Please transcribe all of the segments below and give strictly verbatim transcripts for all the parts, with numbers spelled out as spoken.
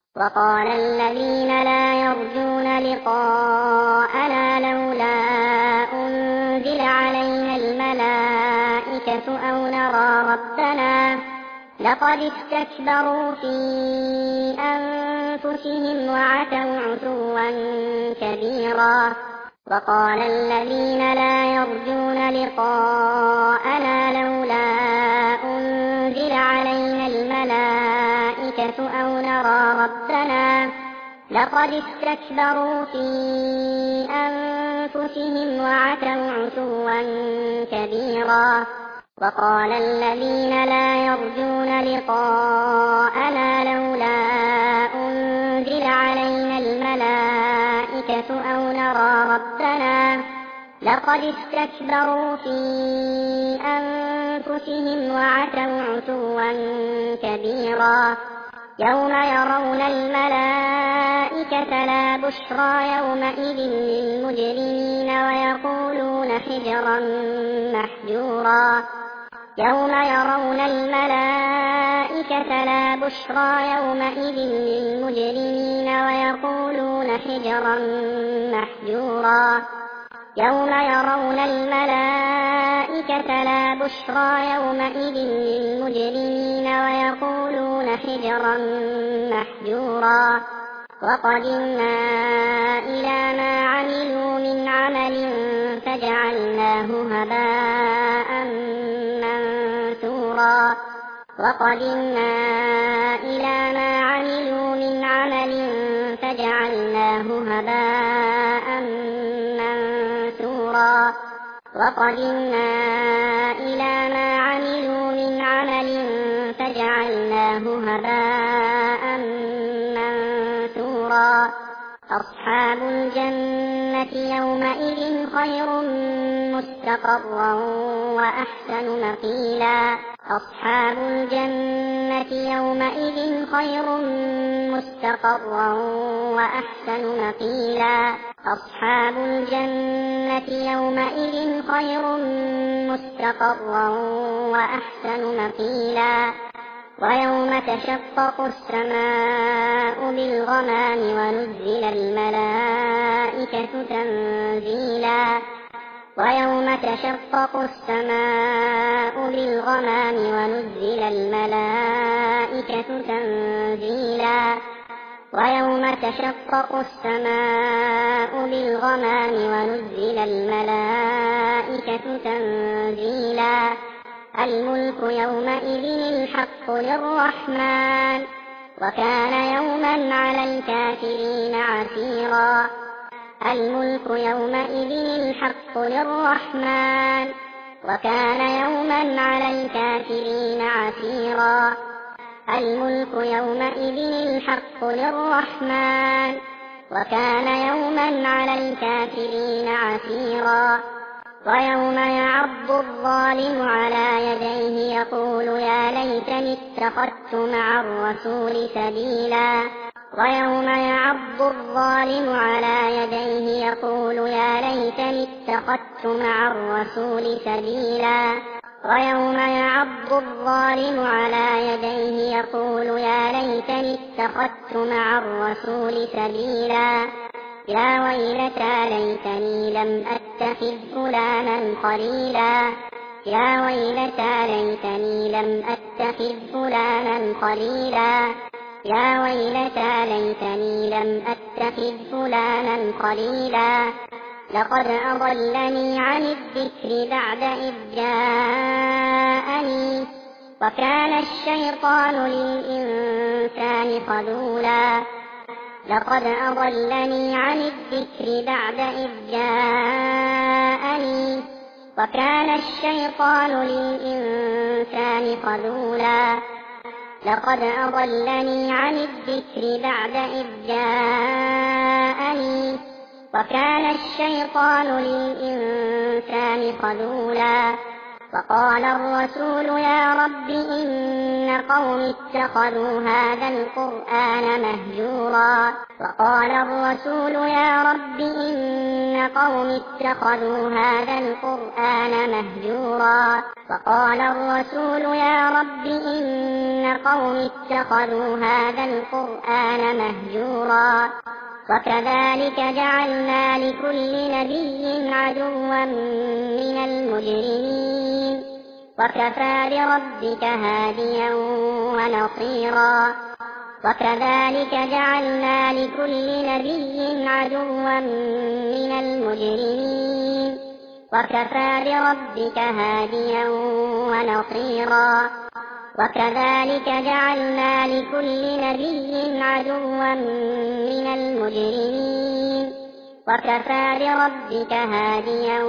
وقال الذين لا يرجون لقاءنا لولا أنزل علينا الملائكة أو نرى ربنا لقد استكبروا في أنفسهم وعتوا عتوا كبيرا. وقال الذين لا يرجون لقاءنا لولا أنزل علينا الملائكة أو نرى ربنا لقد استكبروا في أنفسهم وعتوا عتوا كبيرا. وقال الذين لا يرجون لقاءنا لولا أنزل علينا الملائكة أو نرى ربنا لقد استكبروا في أنفسهم وعتوا عتوا كبيرا. يوم يرون الملائكة لا بشرى يومئذ للمجرمين ويقولون حجرا محجورا. يوم يرون الملائكة لا بشرى يومئذ للمجرمين ويقولون حجرا محجورا. يوم يرون الملائكة لا بشرى يومئذ للمجرمين ويقولون حجرا محجورا. وقدمنا إلى ما عملوا من عمل فجعلناه هباء منثورا. وقدمنا إلى ما عملوا من عمل فجعلناه هباء منثورا. وقدمنا إلى ما عملوا من عمل فجعلناه هباء منثورا. أصحاب الجنة يومئذ خير مستقرا وأحسن مقيلا. أصحاب الجنة يومئذ خير مستقرا وأحسن مقيلا. أصحاب الجنة يومئذ خير مستقرا وأحسن مقيلا. ويوم تشقق السماء بالغمام ونزل الملائكة تنزيلا. ويوم تشقق السماء بالغمام ونزل الملائكة تنزيلا. ويوم تشقق السماء بالغمام ونزل الملائكة تنزيلا. الملك يومئذ الحق للرحمن وكان يوما على الكافرين عسيرا. الملك يومئذ الحق للرحمن وكان يوما على الكافرين عسيرا. الملك يومئذ الحق للرحمن وكان يوما على الكافرين عسيرا. ويوم يعض الظالم على يديه يقول يا ليتني اتخذت مع الرسول سبيلا. ويوم يعض الظالم على يديه يقول يا ليتني اتخذت مع الرسول سبيلا. ويوم يعض الظالم على يديه يقول يا ليتني اتخذت مع الرسول سبيلا. يا ويلتى ليتني لم أتخذ فلانا خليلا. يا ويلتى ليتني لم أتخذ فلانا خليلا. يا ويلتى ليتني لم أتخذ فلانا خليلا. لقد أضلني عن الذكر بعد إذ جاءني وكان الشيطان للإنسان خذولا. لقد أضلني عن الذكر بعد إذ جاءني وكان الشيطان للإنسان خذولا. لقد أضلني عن الذكر بعد إذ جاءني وكان الشيطان للإنسان خذولا. وقال الرسول يا رب إن قومي اتخذوا هذا القرآن مهجورا وقال الرسول يا رب إن قومي اتخذوا هذا القرآن مهجورا وقال الرسول يا رب إن قومي اتخذوا هذا القرآن مهجورا وكذلك جعلنا لكل نبي عدوا من المجرمين وكفى بربك هاديا ونصيرا وكذلك جعلنا لكل نبي عدوا من المجرمين وكفى بربك هاديا ونصيرا وكذلك جعلنا لكل نبي عدوا من المجرمين وكفى بربك هاديا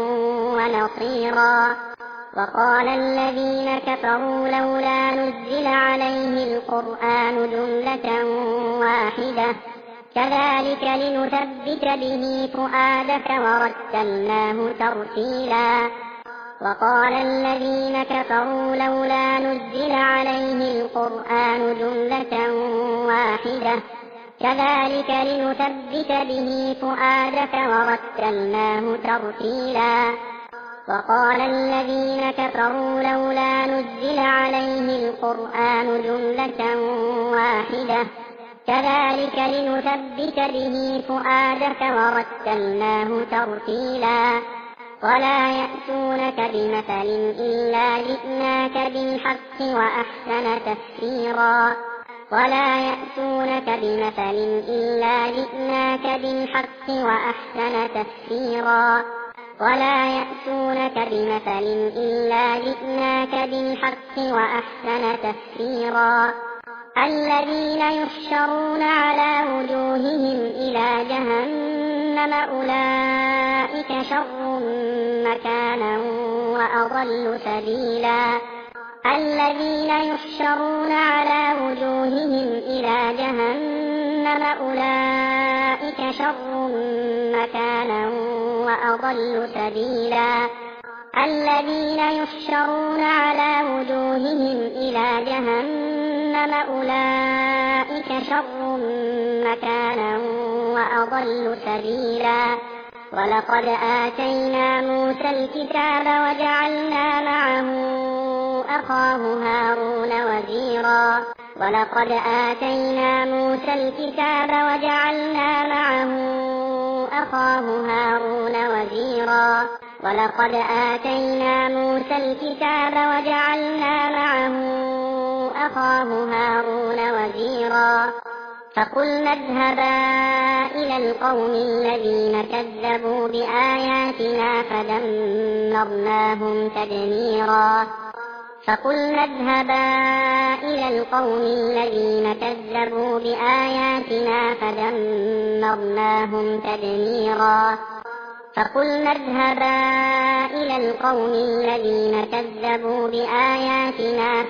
ونصيرا وقال الذين كفروا لولا نزل عليه القرآن جملة واحدة كذلك لنثبت به فؤادك ورتلناه ترتيلا وقال الذين كفروا لولا نزل عليه القرآن جملة واحدة كذلك لنثبت به فؤادك ورتلناه ترتيلا وقال الذين كفروا لولا نزل عليه القرآن جملة واحدة كذلك لنثبت به فؤادك ورتلناه ترتيلا ولا يأتونك بمثل إلا جئناك بالحق وأحسن تفسيرا ولا يأتونك بمثل إلا جئناك بالحق وأحسن تفسيرا ولا يأتونك بمثل إلا جئناك بالحق وأحسن تفسيرا الذين يحشرون على وجوههم إلى جهنم أولئك شر مكانا وأضل سبيلا الذين يحشرون على وجوههم إلى جهنم أولئك شر مكانا وأضل سبيلا الذين يحشرون على وجوههم إلى جهنم أولئك شر مكانا وأضل سبيلا ولقد آتينا موسى الكتاب وجعلنا معه أخاه هارون وزيرا ولقد آتينا موسى الكتاب وجعلنا معه أخاه هارون وزيرا ولقد آتينا موسى الكتاب وجعلنا معه أخاه هارون وزيرا فقلنا اذهبا إلى القوم الذين كذبوا بآياتنا فدمرناهم تدميرا فقلنا اذهبا إلى القوم الذين كذبوا بآياتنا فدمرناهم تدميرا فقلنا اذهبا إلى القوم الذين كذبوا بآياتنا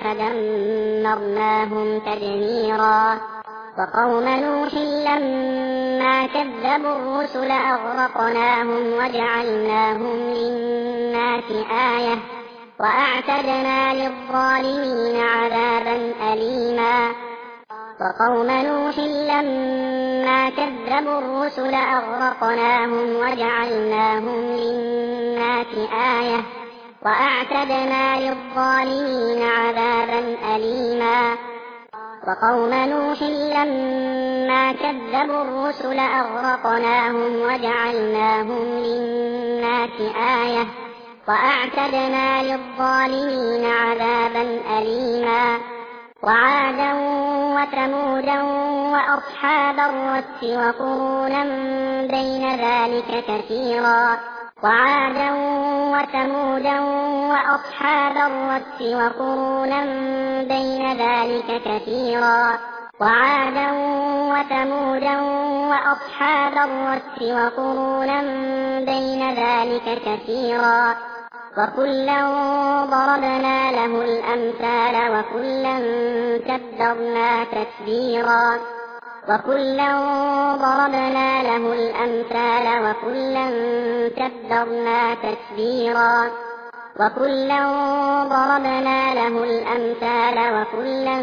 فدمرناهم تدميرا وقوم نوح لما كذبوا الرسل أغرقناهم وجعلناهم للناس آية وأعتدنا للظالمين عذابا أليما وقوم نوح لما كذبوا الرسل أغرقناهم وجعلناهم للناس آية وأعتدنا للظالمين عذابا أليما وقوم نوح لما كذبوا الرسل أغرقناهم وجعلناهم للناس آية وأعتدنا للظالمين عذابا أليما وعادا وثمودا وأصحاب الرس وقرونا بين ذلك كثيرا وعادا وثمودا وأصحاب الرس وقرونا بين ذلك كثيرا وعادا وثمودا وأصحاب الرس وقرونا بين ذلك كثيرا وكلا ضربنا له الأمثال وكلا تبرنا تتبيرا وكلا ضربنا له الأمثال وكلا تبرنا تتبيرا وكلا ضربنا له الأمثال وكلا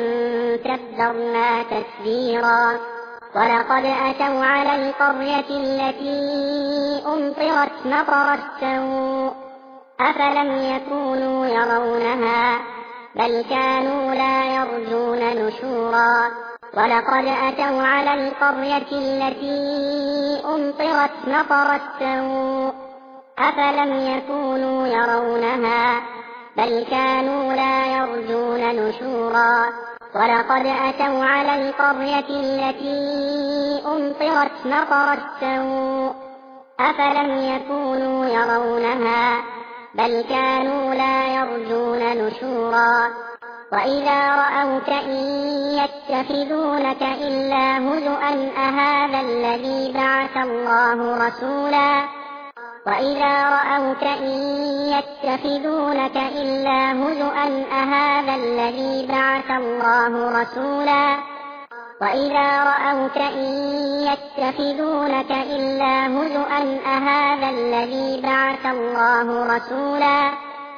تبرنا تتبيرا ولقد أتوا على القرية التي أمطرت مطر السوء أفلم يكونوا يرونها بل كانوا لا يرجون نشورا ولقد أتوا على القرية التي أمطرت مطر السوء أفلم يكونوا يرونها بل كانوا لا يرجون نشورا ولقد أتوا على القرية التي أمطرت مطر السوء أفلم يكونوا يرونها بل كانوا لا يرجون نشورا وإذا رأوك إن يتخذونك إلا هزؤا أهذا الذي بعث الله رسولا وإذا رأوك إن يتخذونك إلا هزؤا أهذا الذي بعث الله رسولا وإذا رأوك إن يتخذونك إلا هزؤا أهذا الذي بعث الله رسولا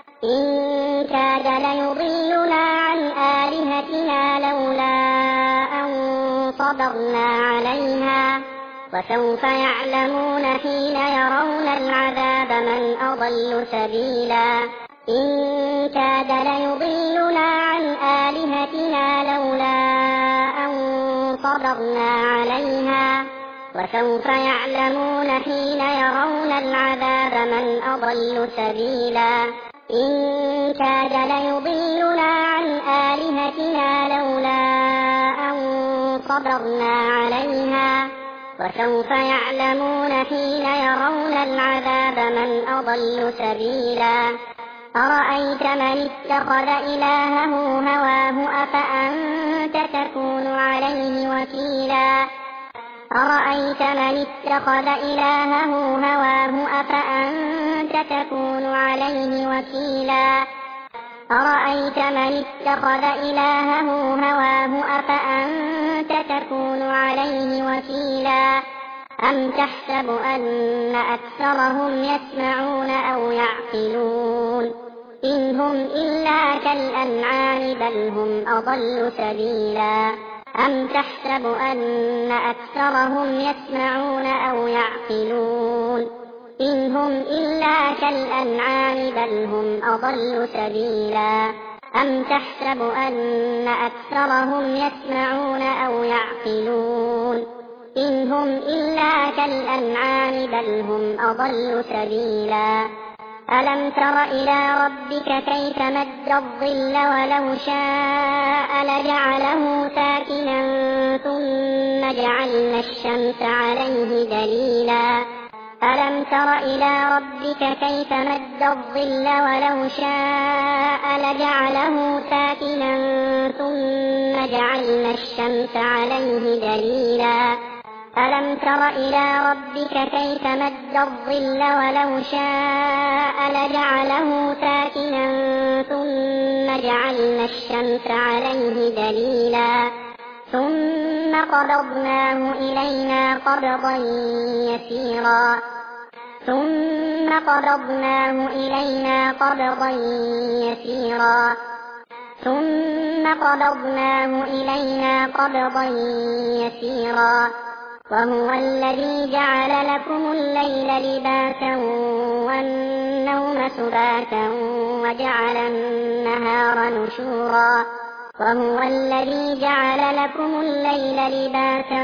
إن كاد ليضلنا عن آلهتنا لولا أن صبرنا عليها وسوف يعلمون حين يرون العذاب من أضل سبيلا إن كاد ليضلنا عن آلهتنا لولا أن صبرنا عليها وسوف يعلمون حين يرون العذاب من أضل سبيلا إن كاد ليضلنا عن آلهتنا لولا أن صبرنا عليها وسوف يعلمون حين يرون العذاب من أضل سبيلا أرأيت من اتخذ إلهه هواه أفأنت تكون عليه وكيلا أرأيت من اتخذ إلهه هواه أفأنت تكون عليه وكيلا أرأيت من اتخذ إلهه هواه أفأنت تكون عليه وكيلا أم تحسب أن أكثرهم يسمعون أو يعقلون إن هم إلا كالأنعام بل هم أضل سبيلا أم تحسب أن أكثرهم يسمعون أو يعقلون إن هم إلا كالأنعام بل هم أضل سبيلا أم تحسب أن أكثرهم يسمعون أو يعقلون إن هم إلا كالأنعام بل هم أضل سبيلا ألم تر إلى ربك كيف مد الظل ولو شاء لجعله ساكنا ثم جعلنا الشمس عليه دليلا ألم تر إلى ربك كيف مد الظل ولو شاء لجعله ساكنا ثم جعلنا الشمس عليه دليلا ألم تر إلى ربك كيف مد الظل ولو شاء لجعله ساكنا ثم جعلنا الشمس عليه دليلا ثم قبضناه إلينا قبضا يسيرا ثم قبضناه إلينا قبضا يسيرا ثم قبضناه إلينا قبضا يسيرا وهو الذي جعل لكم الليل لباسا والنوم سباتا وجعل النهار نشورا وهو الذي جعل لكم الليل لباسا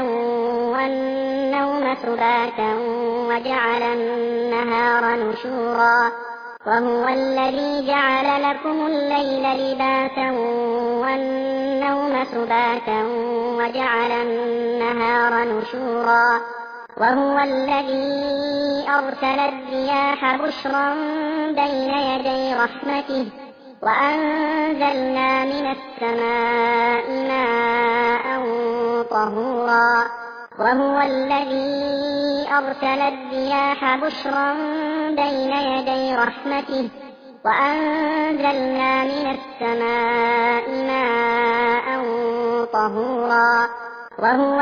والنوم سباتا وجعل النهار نشورا وهو الذي جعل لكم الليل لباسا والنوم سباتا وجعل النهار نشورا وهو الذي أرسل الرياح بشرا بين يدي رحمته وأنزلنا من السماء ماء طهورا وهو الذي أرسل الرياح بشرا بين يدي رحمته وأنزلنا من السماء ماء طهورا وهو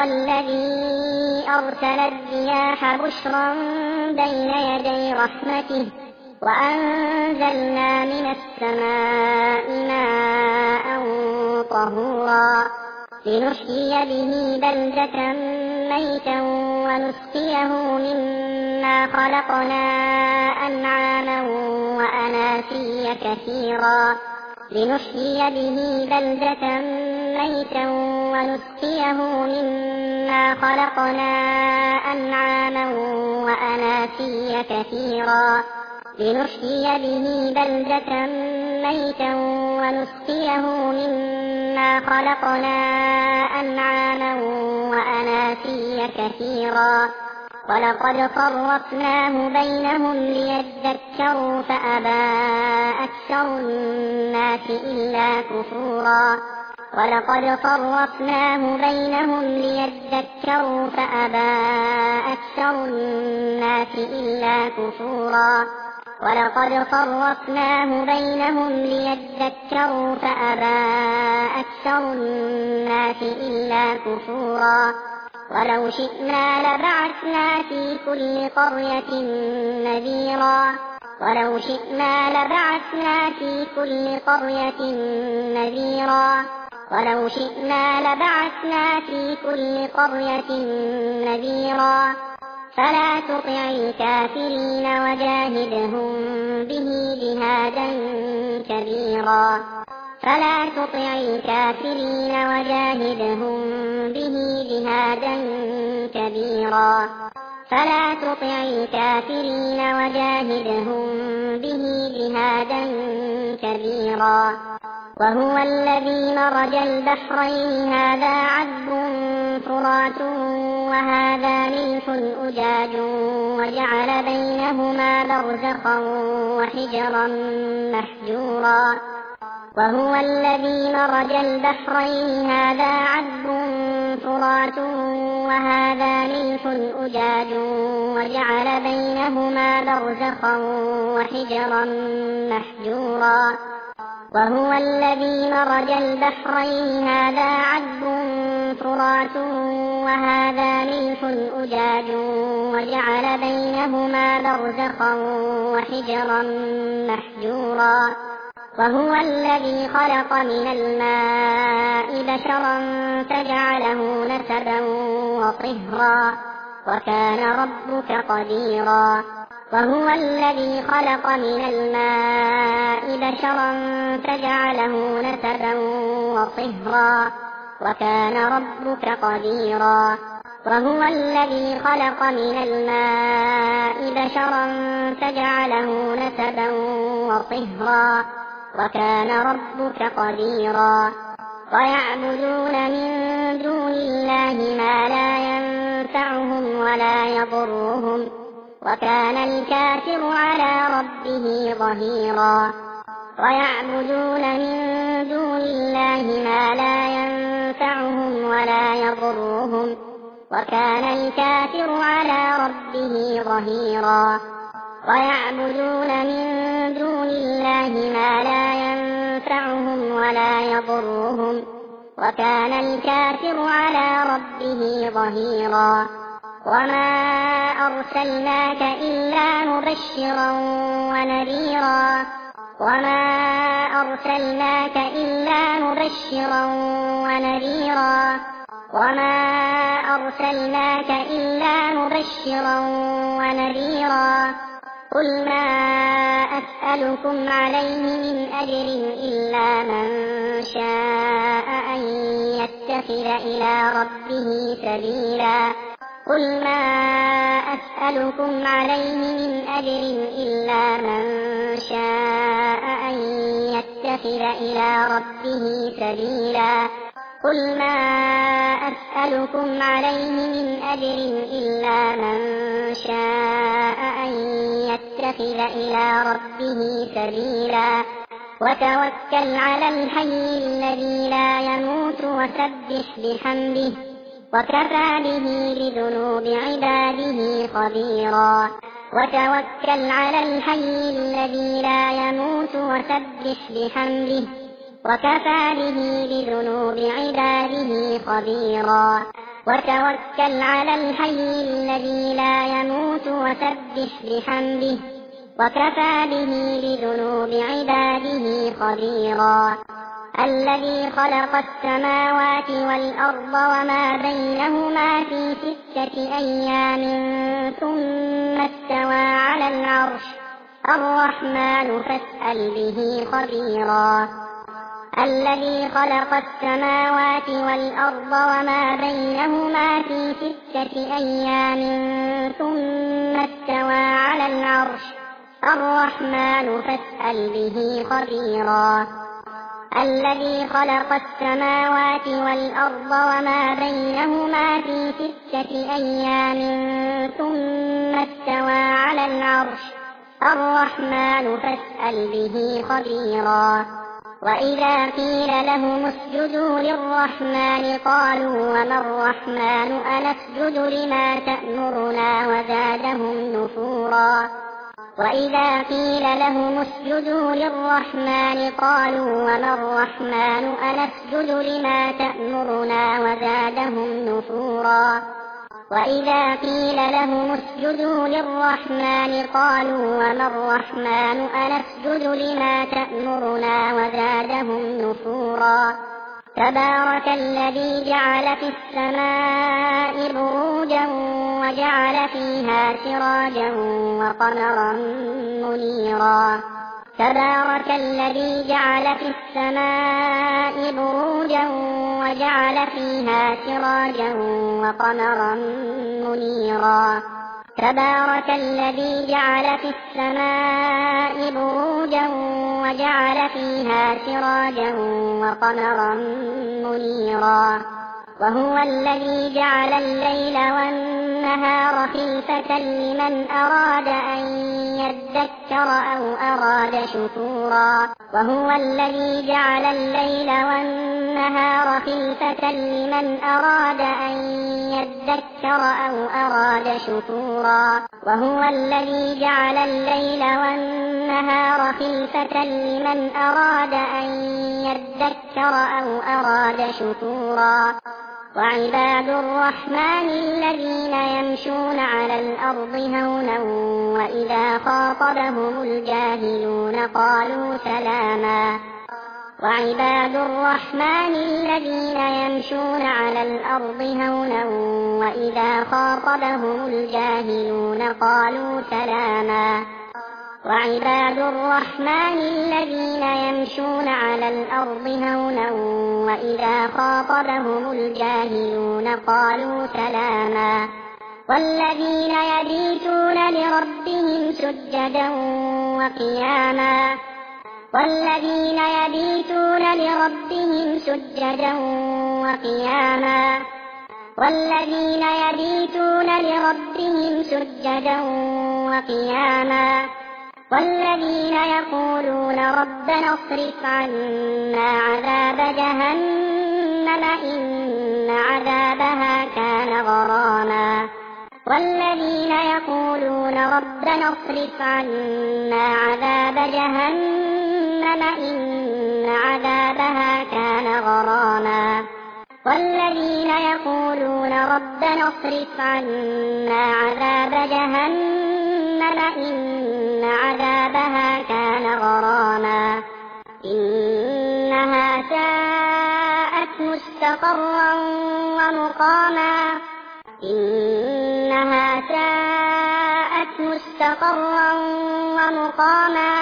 الذي أرسل الرياح بشرا بين يدي رحمته وأنزلنا من السماء ماء طهورا لنحيي به بلدة ميتا ونسقيه مما خلقنا أنعاما وأناسيا كثيرا لنحيي به بلدة ميتا ونسقيه مما خلقنا أنعاما وأناسيا كثيرا لنحيي به بلدة ميتا ونسقيه مما خلقنا أنعاما وأناسيا كثيرا ولقد صرفناه بينهم ليذكروا فأبى أكثر الناس إلا كفورا ولقد صرفناه بينهم ليذكروا فأبى أكثر الناس إلا كفورا ولقد صرفناه بينهم ليذكروا فأبى أكثر الناس إلا كفورا ولو شئنا لبعثنا في كل قرية نذيرا ولو شئنا لبعثنا في كل قرية نذيرا ولو شئنا لبعثنا في كل قرية نذيرا فلا تطع الكافرين وجاهدهم به جهادا كبيرا فلا تطع الكافرين وجاهدهم به جهادا كبيرا فلا تطع الكافرين وجاهدهم به جهادا كبيرا وهو الذي مرج البحرين هذا عذب فرات وهذا ملح أجاج وجعل بينهما برزخا وحجرا محجورا وهو الذي مرج البحرين هذا عذب فرات وهذا ملح أجاج وجعل بينهما برزخا وحجرا محجورا وهو الذي مرج البحرين هذا عذب فرات وهذا ملح أجاج وجعل بينهما برزخا وحجرا محجورا وهو الذي خلق من الماء بشرا فجعله نسبا وطهرا وكان ربك قديرا وهو الذي خلق من الماء بشرا فجعله نسبا وطهرا وكان ربك قديرا وهو الذي خلق من الماء بشرا فجعله نسبا وطهرا وكان ربك قديرا ويعبدون من دون الله ما لا ينفعهم ولا يضرهم وكان الكافر على ربه ظهيرا ويعبدون من دون الله ما لا ينفعهم ولا يضرهم وكان الكافر على ربه ظهيرا ويعبدون من دون الله ما لا ينفعهم ولا يضرهم وكان الكافر على ربه ظهيرا وما أرسلناك إلا مبشرا ونذيرا وما أرسلناك إلا مبشرا ونذيرا وما أرسلناك إلا مبشرا ونذيرا قل ما أسألكم عليه من أجر إلا من شاء أن يتخذ إلى ربه سبيلا قل ما أسألكم عليه من أجر إلا من شاء أن يتخذ إلى ربه سبيلا قل ما أسألكم عليه من أجر إلا من شاء أن يتخذ إلى ربه سبيلا وتوكل على الحي الذي لا يموت وسبح بحمده وكفى به بذنوب عباده خبيرا وتوكل على الحي الذي لا يموت وسبح بحمده وكفى به بذنوب عباده خبيرا وتوكل على الحي الذي لا يموت وسبح بحمده وكفى به بذنوب عباده خبيرا الذي خلق السماوات والأرض وما بينهما في ستة أيام ثم استوى على العرش الرحمن فاسأل به خبيرا الذي خلق السماوات والأرض وما بينهما في ستة أيام ثم استوى على العرش الرحمن فاسأل به خبيرا الذي خلق السماوات والأرض وما بينهما في ستة أيام ثم استوى على العرش الرحمن فاسأل به خبيرا وإذا قيل لهم اسجدوا للرحمن قالوا وما الرحمن أنسجد لما تأمرنا وزادهم نفورا وإذا قيل لهم اسجدوا للرحمن قالوا وما الرحمن أنسجد لما تأمرنا وزادهم نفورا وإذا قيل لهم اسجدوا للرحمن قالوا وما الرحمن أنسجد لما تأمرنا وزادهم نفورا تبارك الذي جعل في السماء بروجا وجعل فيها سراجا وقمرا منيرا تبارك الذي جعل في السماء بروجا وجعل فيها سراجا وقمرا منيرا تبارك الذي جعل في السماء بروجا وجعل فيها سراجا وقمرا منيرا وهو الذي جعل الليل والنهار خلفة لمن أراد أن يذكر أو أراد شكورا وهو الذي جعل الليل والنهار خلفة لمن أراد أن يذكر أو أراد شكورا وهو الذي جعل الليل والنهار خلفة لمن أراد أن يذكر أو أراد شكورا وعباد الرحمن الذين يمشون على الأرض هونا وإذا خاطبهم الجاهلون قالوا سلاما وعباد الرحمن الذين يمشون على الأرض هونا وإذا خاطبهم الجاهلون قالوا سلاما وعباد الرحمن الذين يمشون على الأرض هونا وإذا خاطبهم الجاهلون قالوا سلاما والذين يبيتون لربهم سجدا وقياما والذين يبيتون لربهم سجدا وقياما والذين يبيتون لربهم سجدا وقياما والذين يقولون ربنا اصرف عنا عذاب جهنم إن عذابها كان غراما والذين يقولون ربنا اصرف عنا عذاب جهنم إن عذابها كان غراما والذين يقولون ربنا اصرف عنا عذاب جهنم إن عذابها كان غراما إنها ساءت مستقرا ومقاما إنها ساءت مستقرا ومقاما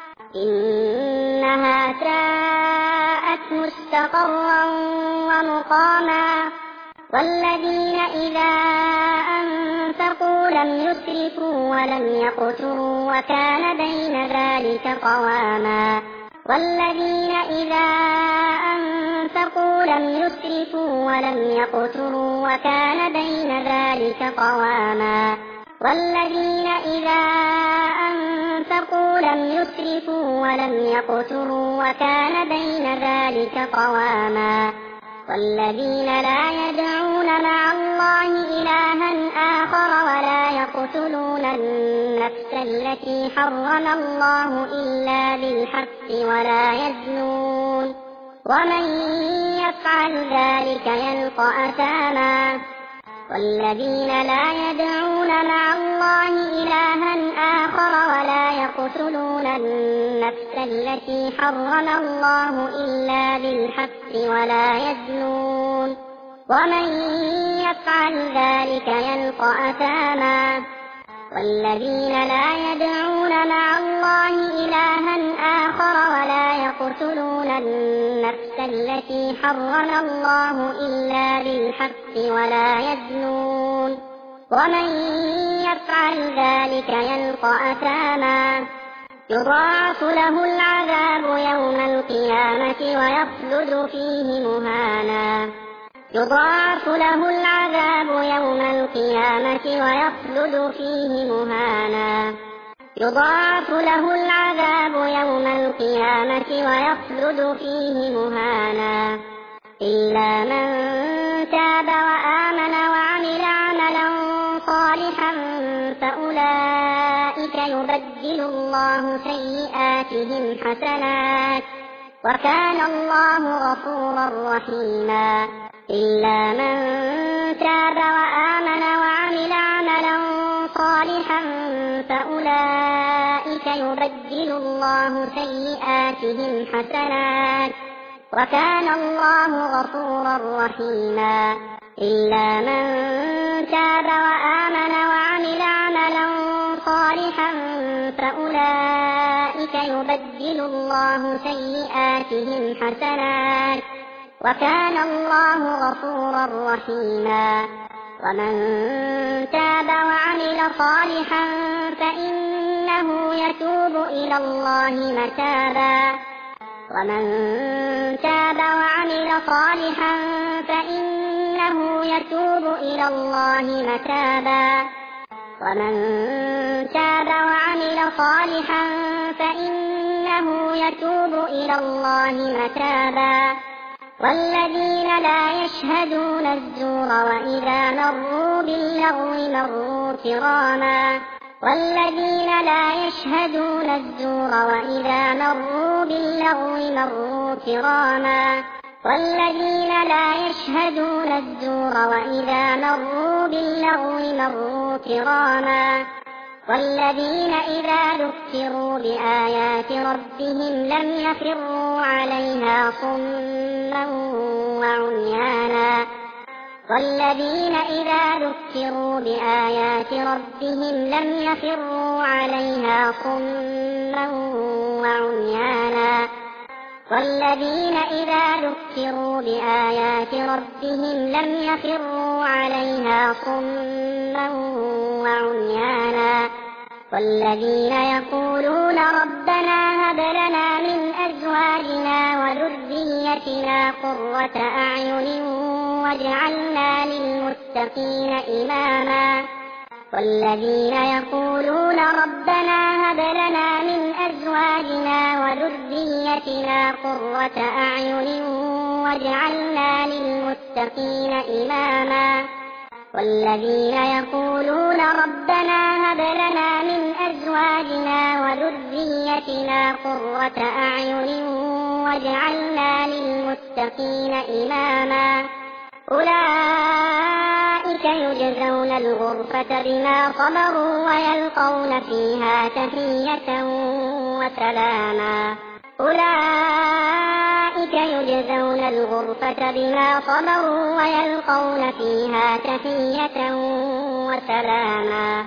إنها ساءت مستقرا ومقاما والذين إذا أنفقوا لم يسرفوا ولم يقتروا وكان بين ذلك قواما والذين إذا أنفقوا لم يسرفوا ولم يقتروا وكان بين ذلك قواما والذين إذا أنفقوا لم يسرفوا ولم يقتروا وكان بين ذلك قواما والذين لا يدعون مع الله إلها آخر ولا يقتلون النفس التي حرم الله إلا بالحق ولا يزنون ومن يفعل ذلك يلقى أثاما والذين لا يدعون مع الله إلها آخر ولا يقتلون النفس التي حرم الله إلا بالحق ولا يزنون ومن يفعل ذلك يلقى أثاما والذين لا يدعون مع الله إلها آخر ولا يقتلون النفس التي حرم الله إلا بالحق ولا يزنون ومن يفعل ذلك يلقى أثاما يضاعف له العذاب يوم القيامة ويخلد فيه مهانا يضاعف له العذاب يوم القيامة ويخلد فيه مهانا يضاعف له العذاب يوم القيامة ويخلد فيه مهانا إلا من تاب وآمن وعمل عملا صالحا فأولئك يبدل الله سيئاتهم حسنات وكان الله غفورا رحيما إلا من تاب وآمن وعمل عملا صالحا فأولئك يبدل الله سيئاتهم حسنات وكان الله غفورا رحيما إلا من تاب وآمن وعمل عملا صالحا فأولئك يبدل الله سيئاتهم حسنات وكان الله غفورا رحيما ومن تاب وعمل صالحا فإنه يتوب إلى الله متابا ومن تاب وعمل صالحا فإنه يتوب إلى الله متابا ومن تاب وعمل صالحا فإنه يتوب إلى الله متابا والذين لا يشهدون الزور وإذا مروا باللغو مروا كراما والذين لا يشهدون الزور وإذا مروا باللغو مروا كراما والذين لا يشهدون الزور وإذا مروا باللغو مروا كراما والذين إذا ذكروا بآيات ربهم لم يخروا عليها صما وعميانا والذين إذا ذكروا بآيات ربهم لم يخروا عليها صما وعميانا والذين إذا ذكروا بآيات ربهم لم يخروا عليها صما وعميانا والذين يقولون ربنا هب لنا من أزواجنا وذريتنا قرة أعين واجعلنا للمتقين إماما والذين يقولون ربنا هب لنا من أزواجنا وذريتنا قرة أعين واجعلنا للمتقين إماما والذين يقولون ربنا هب لنا من أزواجنا وذريتنا قرة أعين واجعلنا للمتقين إماما أولئك يجزون الغرفة بما صبروا ويلقون فيها تحية وسلاما أولئك يجزون الغرفة بما صبروا ويلقون فيها تحية وسلاما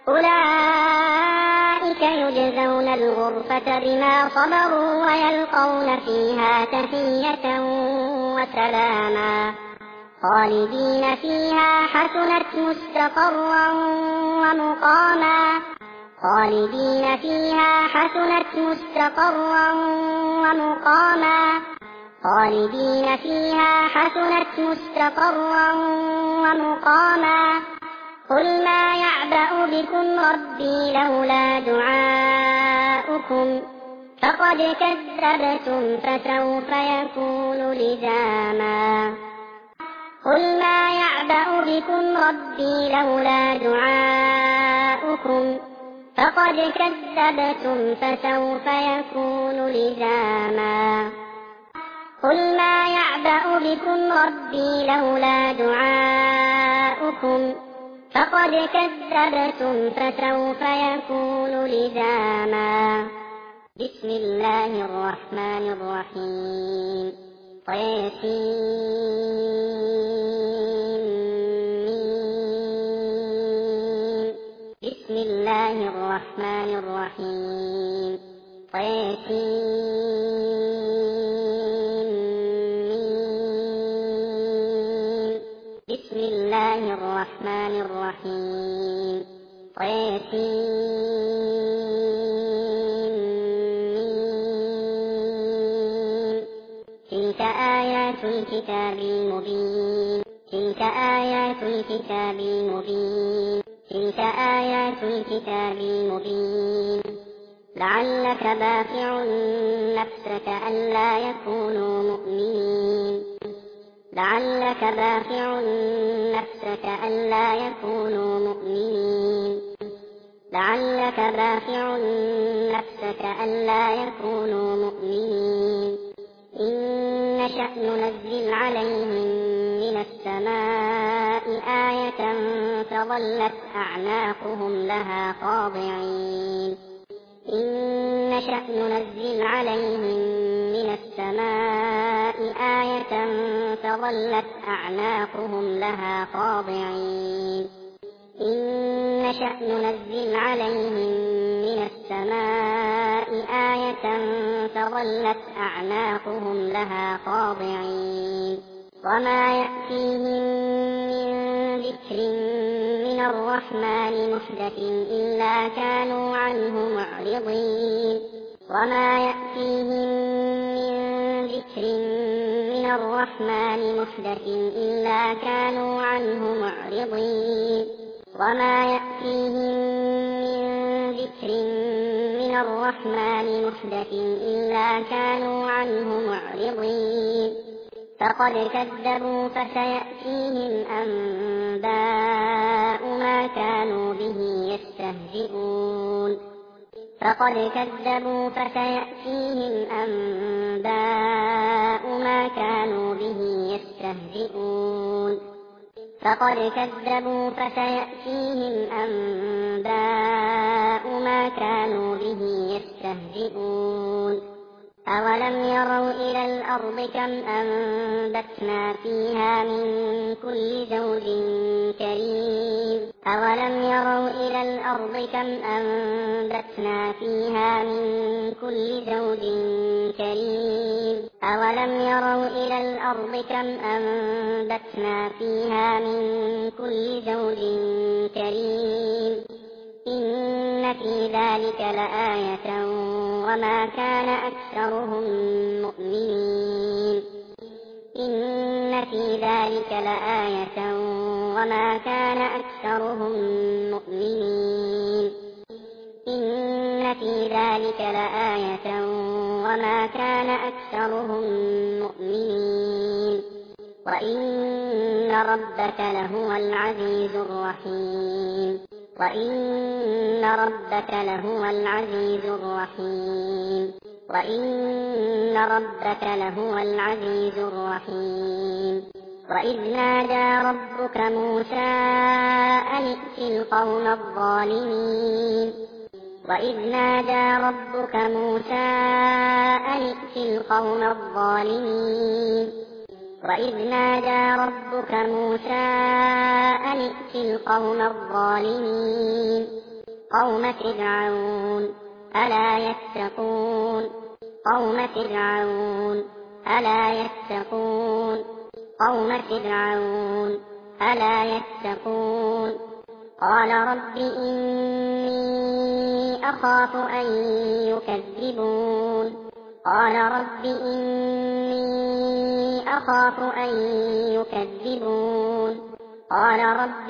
أولئك يجزون الغرفة بما صبروا ويلقون فيها تحية وسلاما خالدين فيها حسنت مستقرا ومقاما خالدين فيها حسنت مستقرا ومقاما خالدين فيها حسنت مستقرا ومقاما قل ما يعبأ بكم ربي لولا دعاؤكم فقد كذبتم فسوف يكون لزاما قل ما يعبأ بكم ربي لولا دعاؤكم فقد كذبتم فسوف يكون لزاما قل ما يعبأ بكم ربي لولا دعاؤكم فقد كذبتم فسوف يكون لزاما. بسم الله الرحمن الرحيم. طيسين. بسم الله الرحمن الرحيم. طيسين. بسم الله الرحمن الرحيم. طيسين. تلك آيات الكتاب المبين. تلك آيات الكتاب المبين. تلك آيات الكتاب المبين. لعلك باخع نفسك ألا يكونوا مؤمنين. لعلك باخع نفسك ألا يكونوا مؤمنين. لعلك باخع نفسك ألا يكونوا مؤمنين. إن نشأ ننزل عليهم من السماء آية فظلت أعناقهم لها خاضعين. إن نشأ ننزل عليهم من السماء آية فظلت أعناقهم لها خاضعين. إن نشأ ننزل عليهم من السماء آية فظلت أعناقهم لها خاضعين. وما يأتيهم من ذكر من الرحمن محدث إلا كانوا عنه معرضين. وما يأتيهم من ذكر من الرحمن محدث إلا كانوا عنه معرضين. وما يأتيهم من ذكر من الرحمن محدث إلا كانوا عنه معرضين. فقد كذبوا فسيأتيهم أنباء ما كانوا به يستهزئون. فقد كذبوا فسيأتيهم أنباء ما كانوا به يستهزئون. فقد كذبوا فسيأتيهم أنباء ما كانوا به يستهزئون. أولم يروا إلى الأرض كم أنبتنا فيها من كل زوج كريم. أولم يروا إلى الأرض كم أنبتنا فيها من كل زوج كريم. أولم يروا إلى الأرض كم أنبتنا فيها من كل زوج كريم. إن في ذلك لآية وما كان أكثرهم مؤمنين. إن في ذلك لآية وما كان أكثرهم مؤمنين. إن في ذلك لآية وما كان أكثرهم مؤمنين. وإن ربك لهو العزيز الرحيم. وإن ربك لهو العزيز الرحيم. وإن ربك لهو العزيز الرحيم. وإذ نادى ربك موسى أن ائت القوم الظالمين. وإذ نادى ربك موسى أن ائت القوم الظالمين. وإذ نادى ربك موسى أن ائت القوم الظالمين قوم فرعون ألا يتقون. قوم فرعون ألا يتقون. قوم فرعون ألا يتقون. قال رب إني أخاف أن يكذبون. قال رب إني أخاف أن يكذبون. قال رب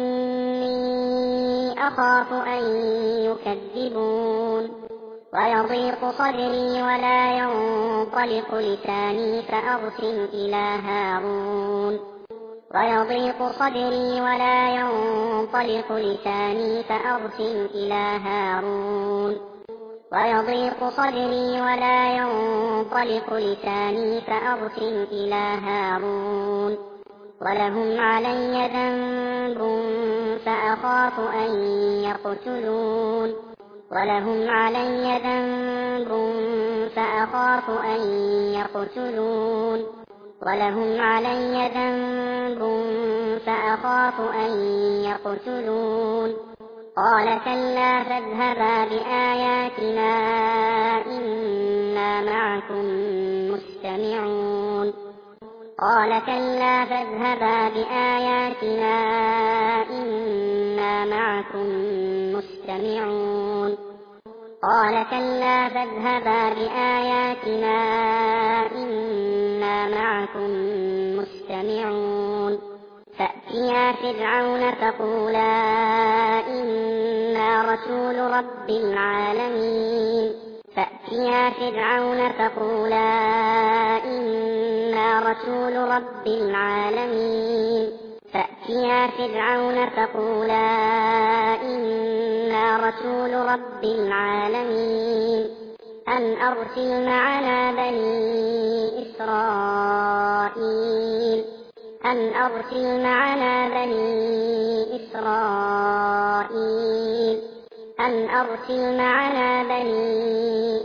إني أخاف أن يكذبون. ويضيق صدري ولا ينطلق لساني فأرسل إلى هارون. ويضيق صدري ولا ينطلق لساني فأرسل إلى هارون. ويضيق صدري ولا ينطلق لساني فأرسل إلى هارون ولهم علي ذنب فأخاف أن يقتلون ولهم علي ذنب فأخاف أن يقتلون ولهم علي ذنب فأخاف أن يقتلون قال كلا فاذهبا بآياتنا إنا معكم مستمعون قال كلا فاذهبا بآياتنا إنا معكم مستمعون قال كلا فاذهبا بآياتنا إنا معكم مستمعون فأتيا فرعون فقولا إنا رسول رب العالمين فأتيا فرعون فقولا إنا رسول رب العالمين فأتيا فرعون فقولا إنا رسول رب العالمين أن أرسل معنا بني إسرائيل أن أرسل معنا بني إسرائيل أن أرسل معنا بني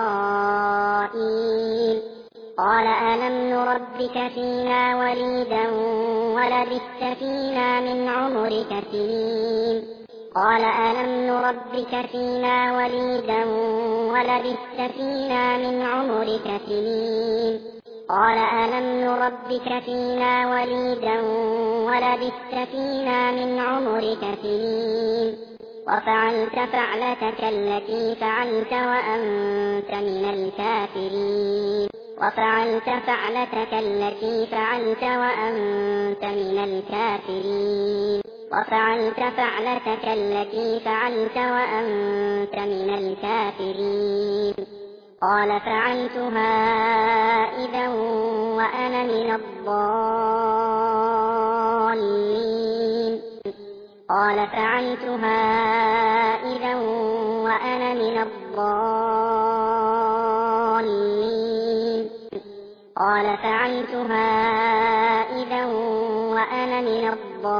إسرائيل قال ألم نربك فينا وليدا ولبثت فينا من عمرك سنين قال ألم نربك فينا وليدا ولبثت فينا من عمرك سنين قال ألم نربك فينا وليدا ولبثت فينا من عمرك سنين وفعلت فعلتك التي فعلت وأنت من الكافرين وفعلت فعلتك التي فعلت وأنت من الكافرين وفعلت فعلتك التي فعلت وأنت من الكافرين قال فعلتها إذا وأنا من الضالين قال فعلتها إذا وأنا من الضالين قال فعلتها إذا وأنا من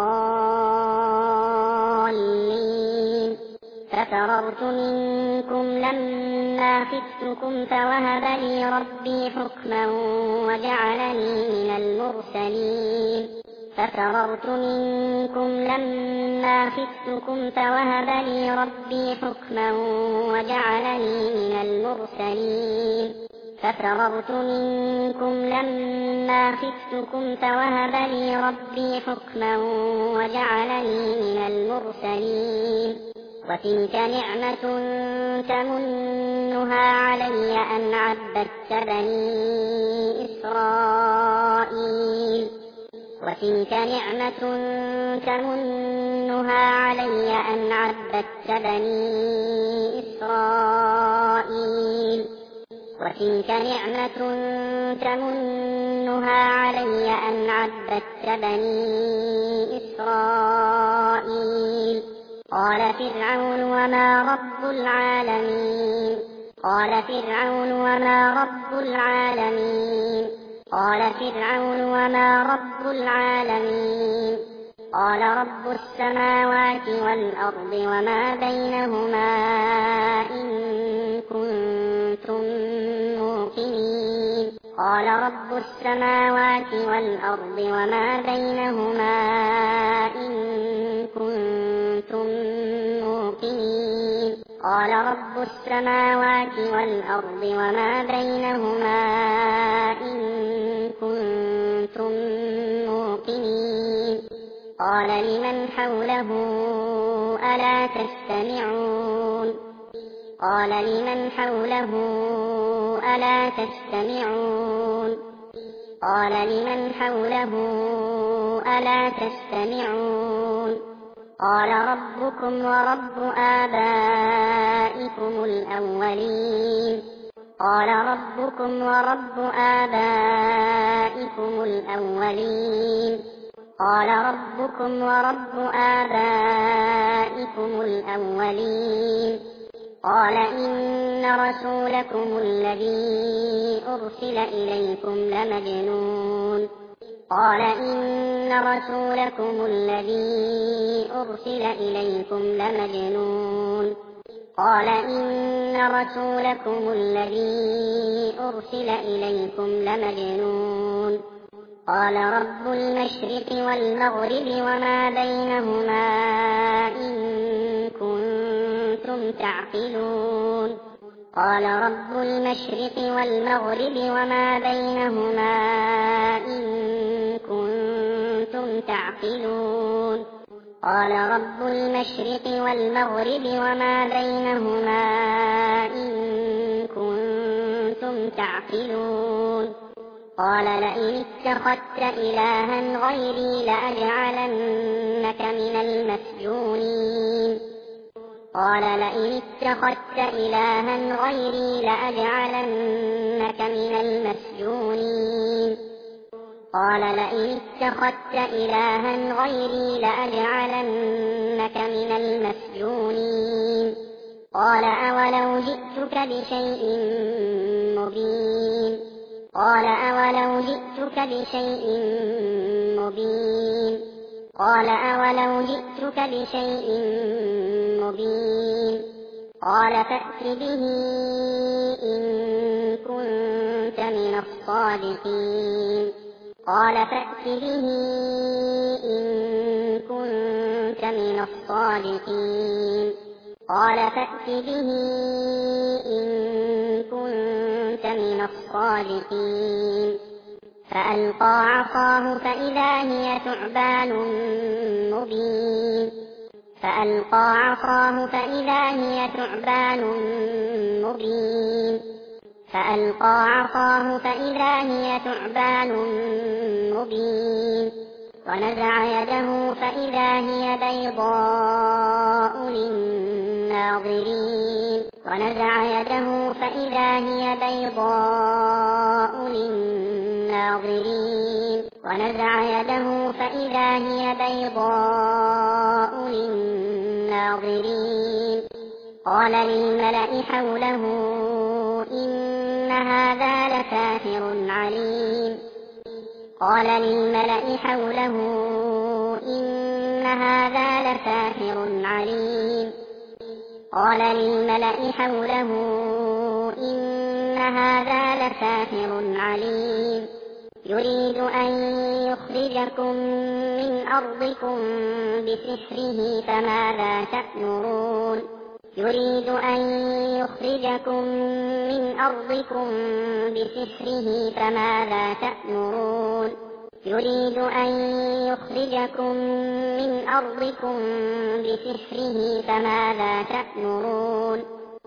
الضالين ففررت منكم لما خفتكم فوهب لي ربي حكما وجعلني من المرسلين ففررت منكم لما خفتكم فوهب لي ربي حكما وجعلني من المرسلين ففررت منكم لما خفتكم فوهب لي ربي حكما وجعلني من المرسلين وتلك نعمة تمنها علي أن عبدت بني إسرائيل وتلك نعمة تمنها علي أن عبدت بني إسرائيل وتلك نعمة تمنها علي أن عبدت بني إسرائيل قال فرعون وما رب العالمين قال فرعون وما رب العالمين قال فرعون وما رب العالمين قال رب السماوات والأرض وما بينهما إن كنتم موقنين قال رب السماوات والأرض وما بينهما إن كنتم موقنين قال رب السماوات والأرض وما بينهما إن كنتم موقنين قال لمن حوله ألا تستمعون قال لمن حوله ألا تستمعون قال لمن حوله ألا تستمعون قال ربكم ورب آبائكم الأولين قال ربكم ورب آبائكم الأولين قال ربكم ورب آبائكم الأولين قال إن رسولكم الذي أرسل إليكم لمجنون قال إن رسولكم الذي أرسل إليكم لمجنون قال إن رسولكم الذي أرسل إليكم لمجنون قال رب المشرق والمغرب وما بينهما إن كنتم تعقلون قال رب المشرق والمغرب وما بينهما إن كنتم تعقلون قال رب المشرق والمغرب وما بينهما إن كنتم تعقلون قال لئن اتخذت إلها غيري لأجعلنك من المسجونين قال لئن اتخذت إلها غيري لأجعلنك من المسجونين قال لئن اتخذت إلها غيري لأجعلنك من المسجونين قال أولو جئتك بشيء مبين قال أولو جئتك بشيء مبين قال أولو جئتك بشيء مبين قال فأت به إن كنت من الصادقين قال فأت به إن كنت من الصادقين قال فأت به إن كنت من الصادقين فألقى عصاه فإذا هي ثعبان مبين فألقى عصاه فإذا هي ثعبان مبين فألقى عصاه فإذا هي ثعبان مبين ونزع يده فإذا هي بيضاء للناظرين ونزع يده فإذا هي بيضاء للناظرين ونزع يده فإذا هي بيضاء للناظرين قال للملأ حوله إن هذا لساحر عليم قال للملأ حوله إن هذا لساحر عليم قال للملأ حوله إن هذا لساحر عليم يريد أن يخرجكم من أرضكم بسحره فماذا تأمرون يريد أن يخرجكم من أرضكم بسحره فماذا تأمرون يريد أن يخرجكم من أرضكم بسحره فماذا تأمرون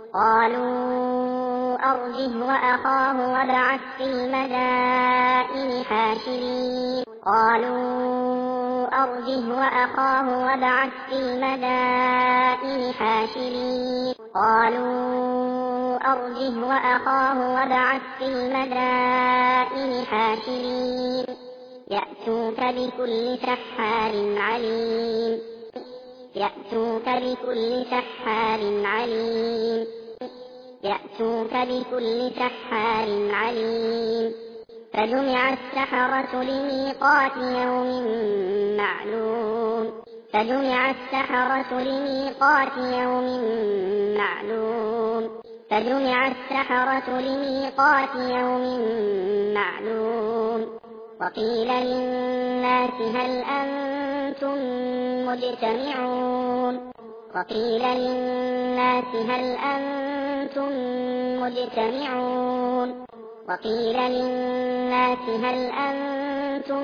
قالوا أرجه وأخاه وابعث في المدائن حاشرين قالوا أرجه وأخاه وابعث في المدائن حاشرين قالوا أرجه وأخاه وابعث في المدائن حاشرين يأتوك بكل سحار عليم يأتوك بكل سحار عليم يأتوك بكل سحار عليم فجمع السحرة لميقات يوم معلوم فجمع السحرة لميقات يوم معلوم فجمع السحرة لميقات يوم معلوم وقيل للناس هل أنتم مجتمعون وقيل للناس هل أنتم مجتمعون وقيل للناس هل أنتم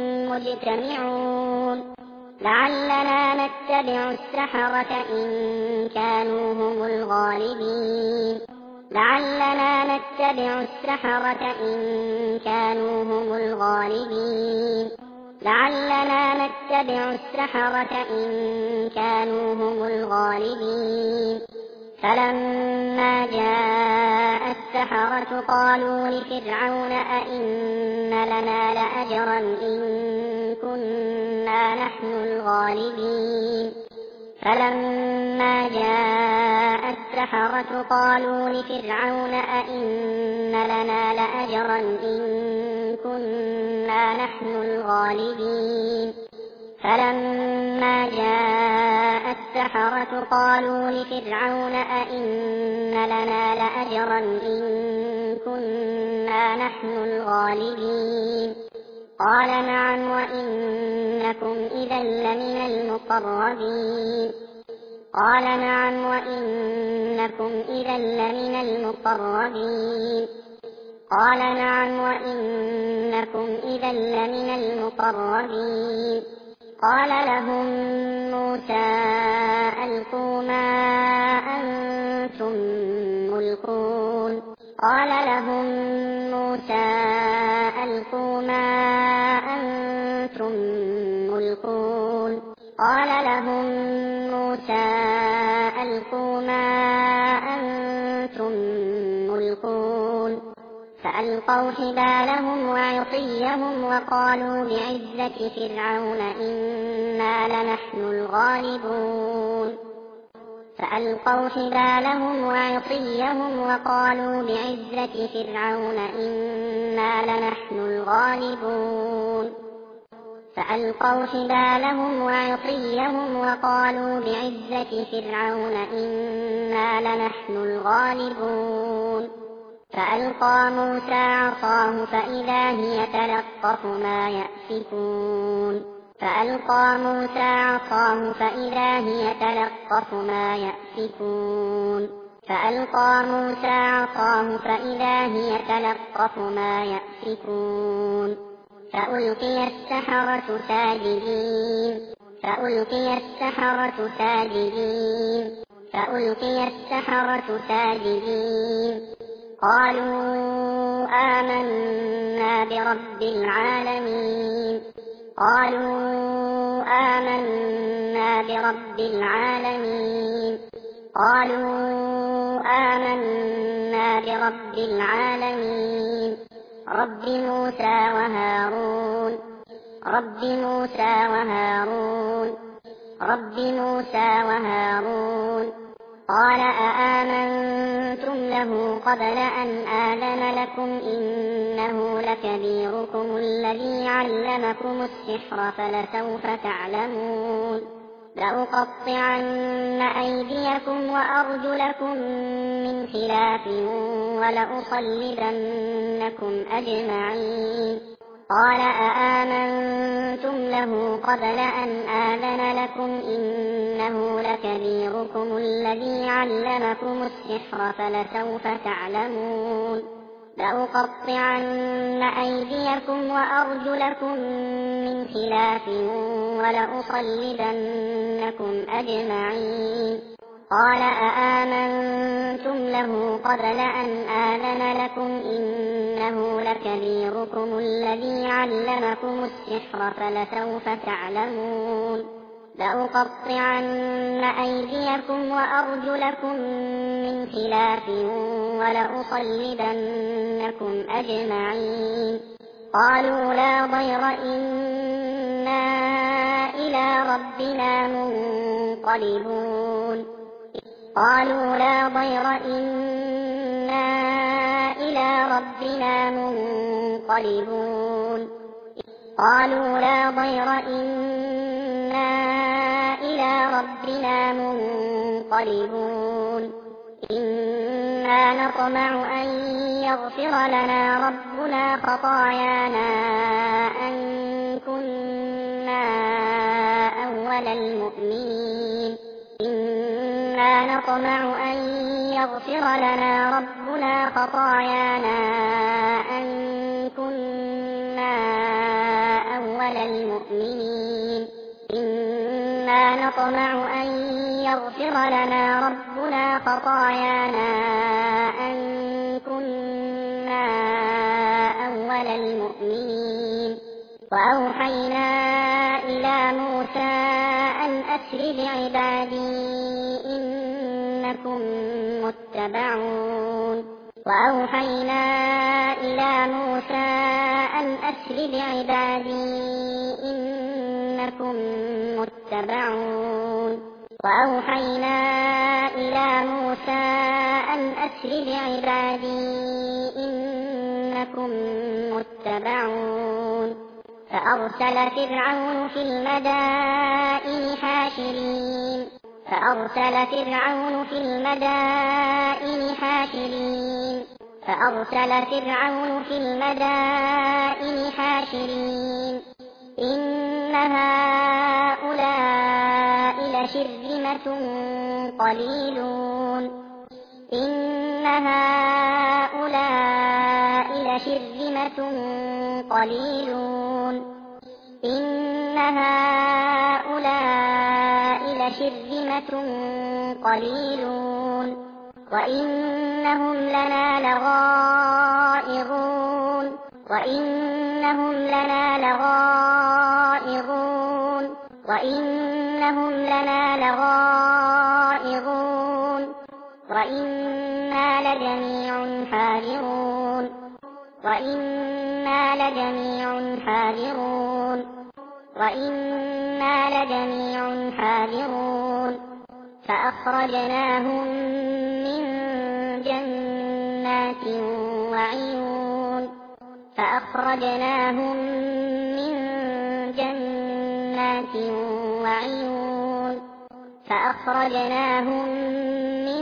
مجتمعون لعلنا نتبع السحرة إن كانوا هم الغالبين لعلنا نتبع السحرة إن كانوا هم الغالبين لعلنا نتبع السحرة إن كانوا هم الغالبين فلما جاء السحرة قالوا لفرعون أئن لنا لأجرا إن كنا نحن الغالبين فلما جاء السحرة قالوا لفرعون أئن لنا لأجرا إن كنا نحن الغالبين فلما جاء السحرة قالوا لفرعون أئن لنا لأجرا إن كنا نحن الغالبين قال نعم وإنكم إذا لمن المقربين قال نعم وإنكم إذا لمن المقربين قال نعم وإنكم إذا لمن المقربين قال لهم موسى ألقوا ما أنتم ملقون قال لهم موسى ألقوا ما أنتم ملقون قال لهم موسى ألقوا ما أنتم ملقون فألقوا حبالهم وعصيهم وقالوا بعزة فرعون إنا لنحن الغالبون فألقوا حبالهم وعصيهم وقالوا بعزة فرعون إنا لنحن الغالبون فألقوا حبالهم وعصيهم وقالوا بعزة فرعون إنا لنحن الغالبون فألقى موسى عصاه فإذا هي تلقف ما يأفكون فألقى موسى عصاه فإذا هي تلقف ما يأفكون فألقى موسى عصاه فإذا هي تلقف ما يأفكون فألقي السحرة ساجدين فألقي السحرة ساجدين فألقي السحرة ساجدين قالوا آمنا برب العالمين قالوا آمنا برب العالمين قالوا آمنا برب العالمين رب موسى وهارون رب موسى وهارون رب موسى وهارون قال أآمنتم له قبل أن آذن لكم إنه لكبيركم الذي علمكم السحر فلسوف تعلمون لأقطعن أيديكم وأرجلكم من خلاف ولأصلبنكم أجمعين قال أآمنتم له قبل أن آذن لكم إنه لكبيركم الذي علمكم السحر فلسوف تعلمون لأقطعن أيديكم وأرجلكم من خلاف ولأصلبنكم أجمعين قال أآمنتم له قبل أن آذن لكم إنه لكبيركم الذي علمكم السحر فلسوف تعلمون لأقطعن أيديكم وأرجلكم من خلاف ولأصلبنكم أجمعين قالوا لا ضير إنا إلى ربنا منقلبون قالوا لا ضير إنا إلى ربنا منقلبون قالوا لا ضير إنا إلى ربنا منقلبون إنا نطمع أن يغفر لنا ربنا خطايانا أن كنا أول المؤمنين إنا نطمع أن يغفر لنا ربنا خطايانا أن كنا أول المؤمنين إنا نطمع أن يغفر لنا ربنا خطايانا أن كنا أول المؤمنين وأوحينا إلى موسى أن أسر بعبادي إنكم متبعون وأوحينا إلى موسى أن أسر بعبادي إنكم متبعون وأوحينا إلى موسى أن أسر بعبادي إنكم متبعون فأرسل فرعون في المدائن حاشرين فأرسل فرعون في المدائن حاشرين فأرسل فرعون في المدائن حاشرين إن هؤلاء لشرذمة قليلون إن هؤلاء لشرذمة قليلون إن هؤلاء لشرذمة قليلون وإنهم لنا لغائظون وإنهم لنا لغائظون وإنهم لنا لغائظون وإنا لجميع حاذرون وإنا لجميع حاذرون وإنا لجميع حاذرون فأخرجناهم من جنات وعيون فأخرجناهم من جنات وعيون فأخرجناهم من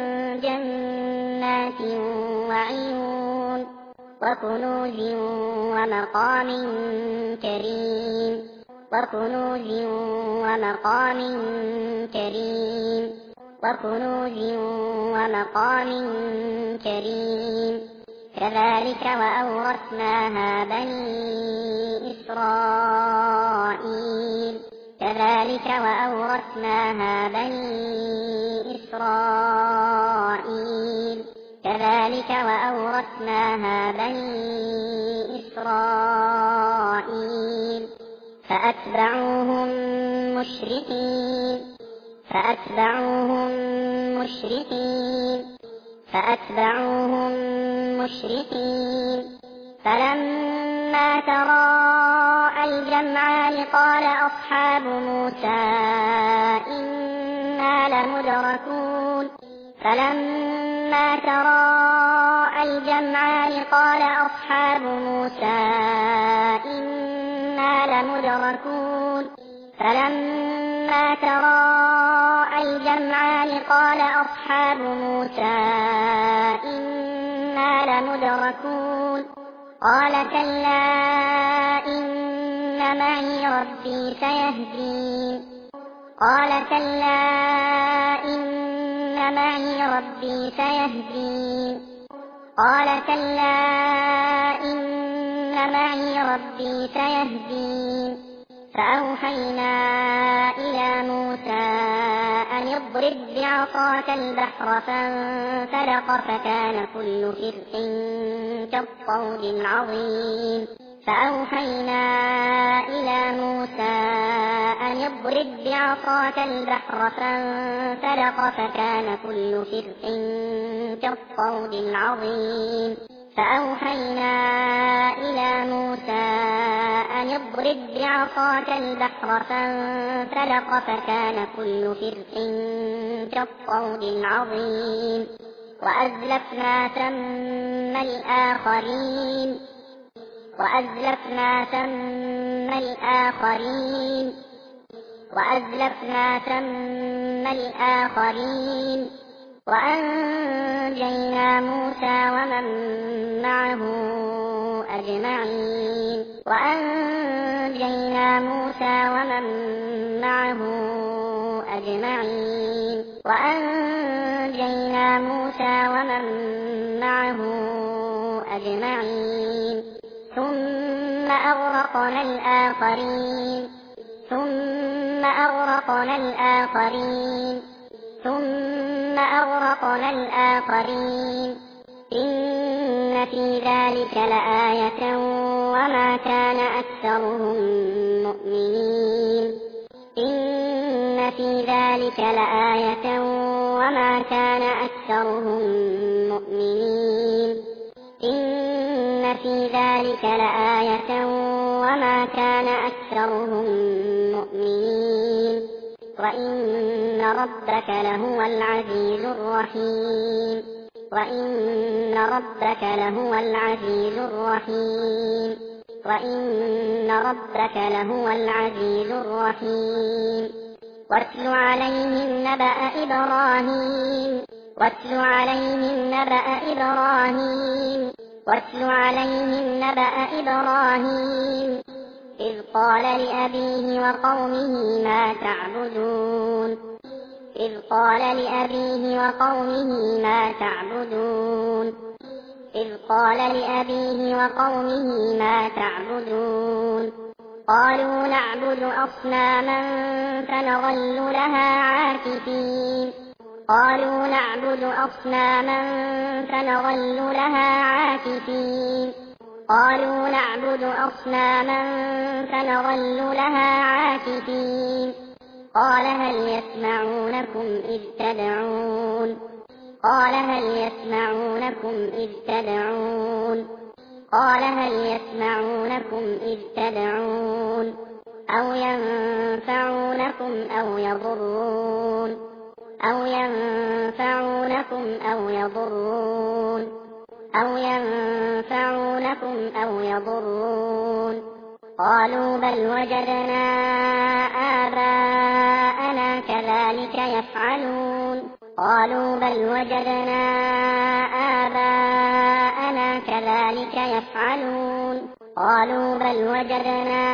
جنات وعيون وكنوز ومقام كريم وكنوز ومقام كريم وكنوز ومقام كريم كذلك وأورثناها بني إسرائيل كذلك وأورثناها بني إسرائيل كذلك وأورثناها بني إسرائيل فأتبعوهم مشرقين فأتبعوهم مشرقين فأتبعوهم مشرقين فلما تراءى الجمعان قال أصحاب موسى إنا لمدركون فلما تراءى الجمعان قال أصحاب موسى إنا لمدركون فلما تراءى الجمعان قال أصحاب موسى إنا لمدركون قال كلا إن معي ربي سيهدين قال كلا إن معي ربي سيهدين قال كلا إن معي ربي سيهدين فأوحينا إلى موسى أن اضرب بعصاك البحر فانفلق فكان كل فرق كالطود العظيم فأوحينا إلى موسى أن اضرب بعصاك البحر فانفلق فكان كل فرق كالطود العظيم فأوحينا إلى موسى أن اضرب بعصاك البحر فانفلق فكان كل فرق كالطود العظيم وأزلفنا ثم الآخرين وأزلفنا ثم الآخرين وأزلفنا ثم الآخرين وأنجينا موسى ومن معه أجمعين وأنجينا موسى ومن معه أجمعين وأنجينا موسى ومن معه أجمعين ثم أغرقنا الآخرين ثم أغرقنا الآخرين ثم أغرقنا الآخرين إن في ذلك لآية وما كان أكثرهم مؤمنين إن في ذلك لآية وما كان أكثرهم مؤمنين إن في ذلك لآية وما كان أكثرهم مؤمنين وإن ربك لهو العزيز الرحيم وإن ربك لهو العزيز الرحيم وإن ربك لهو العزيز الرحيم واتل عليهم نبأ إبراهيم واتل عليهم نبأ إبراهيم واتل عليهم نبأ إبراهيم إذ قال لأبيه وقومه ما تعبدون إذ قال لأبيه وقومه ما تعبدون إذ قال لأبيه وقومه ما تعبدون قالوا نعبد أصناما فنظل لها عاكفين قالوا نعبد أصناما فنظل لها عاكفين قالوا نعبد أصناما فنظل لها عاكفين قال هل يسمعونكم إذ تدعون قال هل يسمعونكم إذ تدعون قال هل يسمعونكم إذ تدعون أو ينفعونكم أو يضرون أو ينفعونكم أو يضرون أو ينفعونكم أو يضرون قالوا بل وجدنا آباءنا كذلك يفعلون قالوا بل وجدنا آباءنا كذلك يفعلون قالوا بل وجدنا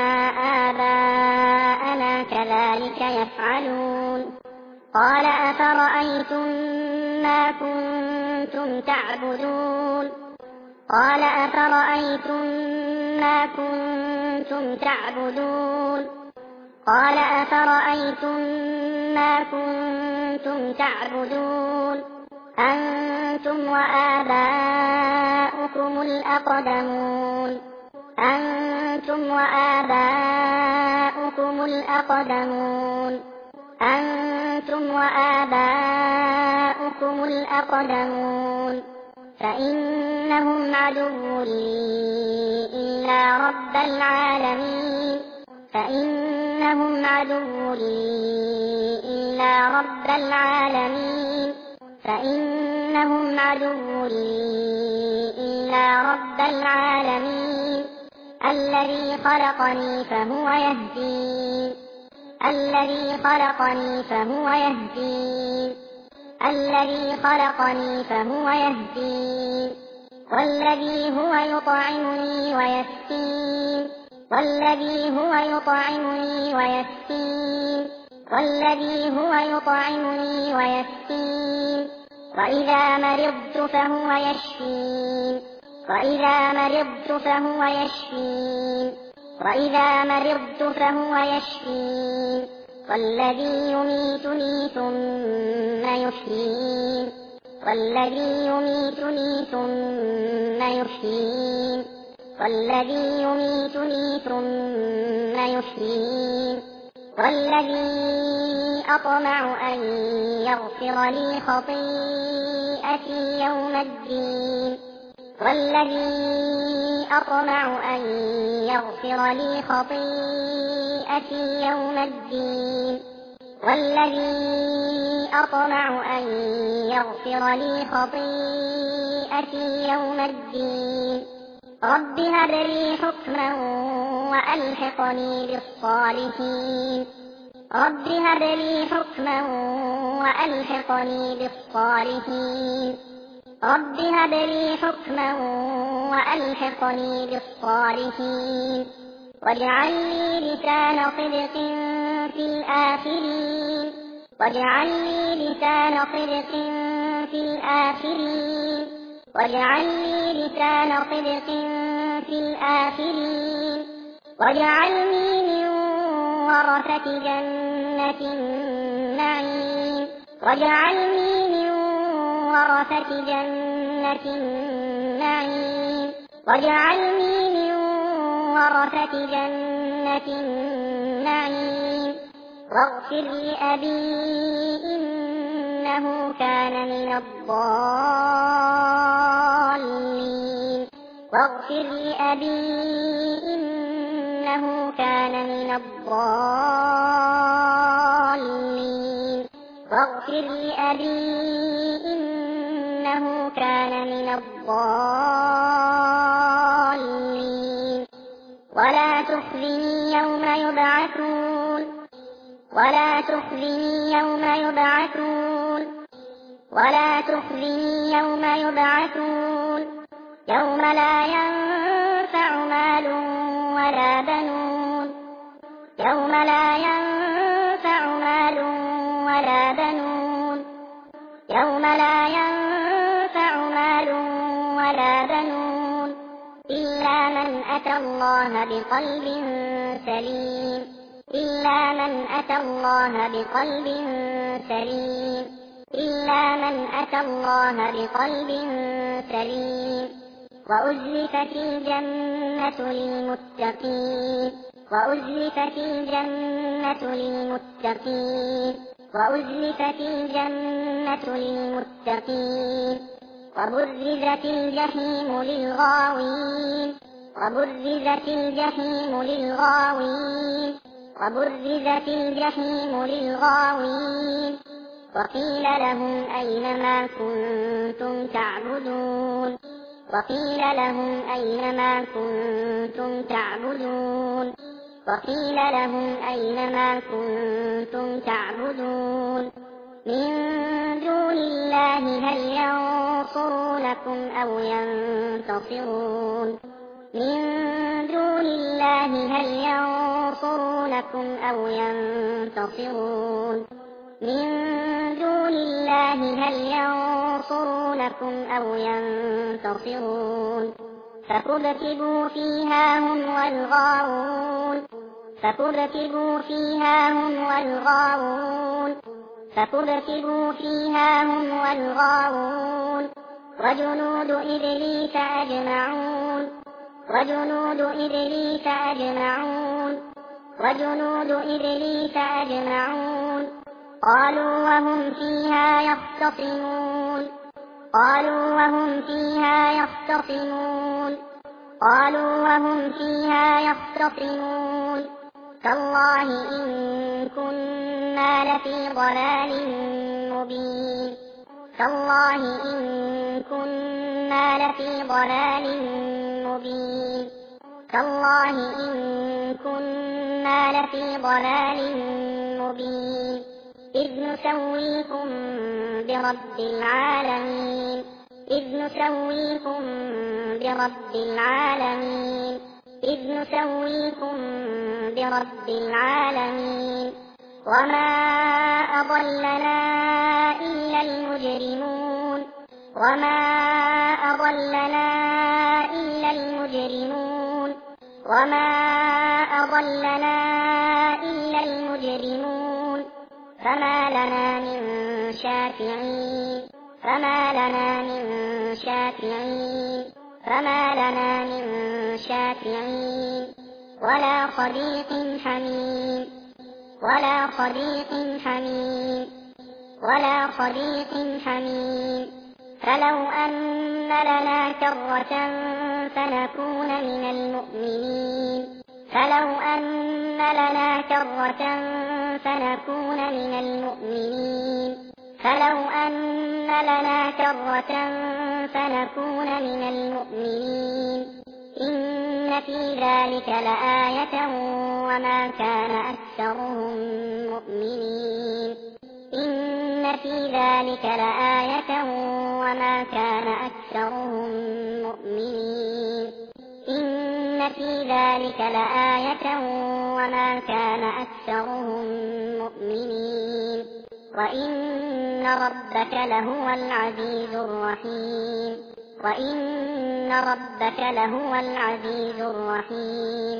آباءنا كذلك يفعلون قال أفرأيتم ما كنتم تعبدون قال أفرأيتم ما كنتم تعبدون قال أفرأيتم ما كنتم تعبدون أنتم وآباؤكم الأقدمون أنتم وآباؤكم الأقدمون أنتم وآباؤكم الأقدمون فإنهم عدو لي إلا رب العالمين فإنهم عدو لي إلا رب العالمين فإنهم عدو لي إلا رب العالمين الذي خلقني فهو يهدين الذي خلقني فهو يهدين الذي خلقني فهو يهدين والذي هو يطعمني ويسقين والذي هو يطعمني ويسقين والذي هو يطعمني ويسقين وإذا مرضت فهو يشفين وإذا مرضت فهو يشفين وإذا مرضت فهو يشفين والذي يميتني ثم يحيين والذي يميتني ثم يحيين والذي يميتني ثم يحيين والذي أطمع أن يغفر لي خطيئتي يوم الدين والذي أطمع أن يغفر لي خطيئتي يوم الدين والذي أطمع أن يغفر لي خطيئتي يوم الدين رب هب لي حكما وألحقني بالصالحين رب هب لي حكما وألحقني بالصالحين رب هب لي حكما وألحقني بالصالحين واجعل لي لسان صدق في الآخرين واجعل لي لسان صدق في الآخرين واجعل لي لسان صدق في الآخرين واجعلني من ورثة جنة النعيم واجعلني من ورثة جنة النعيم واجعلني من ورثة جنة النعيم واغفر لأبي إنه كان من الضالين واغفر لأبي إنه كان من الضالين الضالين واغفر لأبي إنه كان من الضالين ولا تخزني يوم يبعثون ولا تخزني يوم يبعثون ولا تخزني يوم يبعثون يوم لا ينفع مال ولا بنون يوم لا ينفع مال ولا بنون يوم لا ينفع مال ولا بنون إلا من أتى الله بقلب سليم إلا من أتى الله بقلب سليم إلا من أتى الله بقلب سليم وأزلفت الجنة للمتقين وأزلفت الجنة للمتقين وأزلفت الجنة للمتقين وبرزت الجحيم للغاوين وبرزت الجحيم للغاوين وبرزت الجحيم للغاوين وقيل لهم أين ما كنتم تعبدون وقيل لهم أين ما كنتم تعبدون وقيل لهم أين ما كنتم تعبدون من دون الله هل ينصرونكم أو ينتصرون من دون الله هل ينصرونكم أو ينتصرون من دون الله هل ينصرونكم أو ينتصرون فكبكبوا فيها هم والغاوون فكبكبوا فيها هم والغاوون فكبكبوا فيها هم والغاوون وجنود إبليس أجمعون وجنود إبليس أجمعون وجنود إبليس أجمعون قالوا وهم فيها يختصمون قالوا وهم فيها يختصمون قالوا وهم فيها يختصمون تالله إن كنا لفي ضلال مبين تالله إن كنا لفي ضلال مبين تالله إن كنا لفي ضلال مبين إذ نسويكم برب العالمين إذ نسويكم برب العالمين إذ نسويكم برب العالمين وما أضلنا إلا المجرمون وما أضلنا إلا المجرمون وما أضلنا إلا المجرمون فما لنا من شافعين فما لنا من شافعين فما لنا من شافعين ولا صديق حميم ولا صديق حميم ولا صديق حميم فلو أن لنا كرة فنكون من المؤمنين فلو أن لنا كرة فنكون من المؤمنين فلو أن لنا كرة فنكون من المؤمنين إن في ذلك لآية وما كان أكثرهم مؤمنين إن في ذلك لآية وما كان أكثرهم مؤمنين إن في ذلك لآية وما كان أكثرهم مؤمنين وإن ربك لهو العزيز الرحيم وإن ربك لهو العزيز الرحيم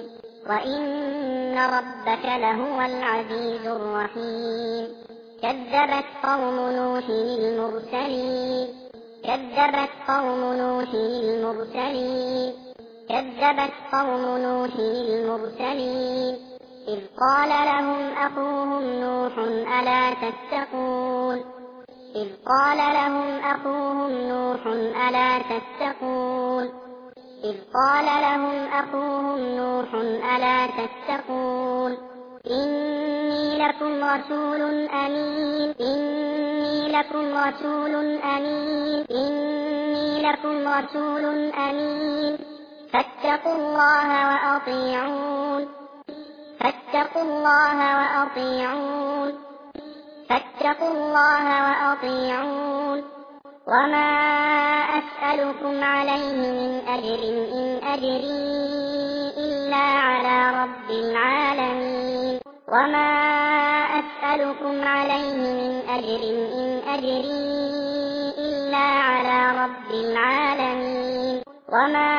وإن ربك لهو العزيز الرحيم كذبت قوم نوح المرسلين كذبت قوم نوح المرسلين كذبت قوم نوح المرسلين إذ قال لهم أخوهم نوح ألا تتقون إذ قال لهم أخوهم نوح ألا تتقون إذ قال لهم أخوهم نوح ألا تتقون إني لكم رسول أمين إني لكم رسول أمين إني لكم رسول أمين فاتقوا الله وأطيعون فاتقوا الله وأطيعون فاتقوا الله وأطيعون وما أسألكم عليه من أجر إن أجري إلا على رب العالمين وما أسألكم عليه من أجر إن أجري إلا على رب العالمين وما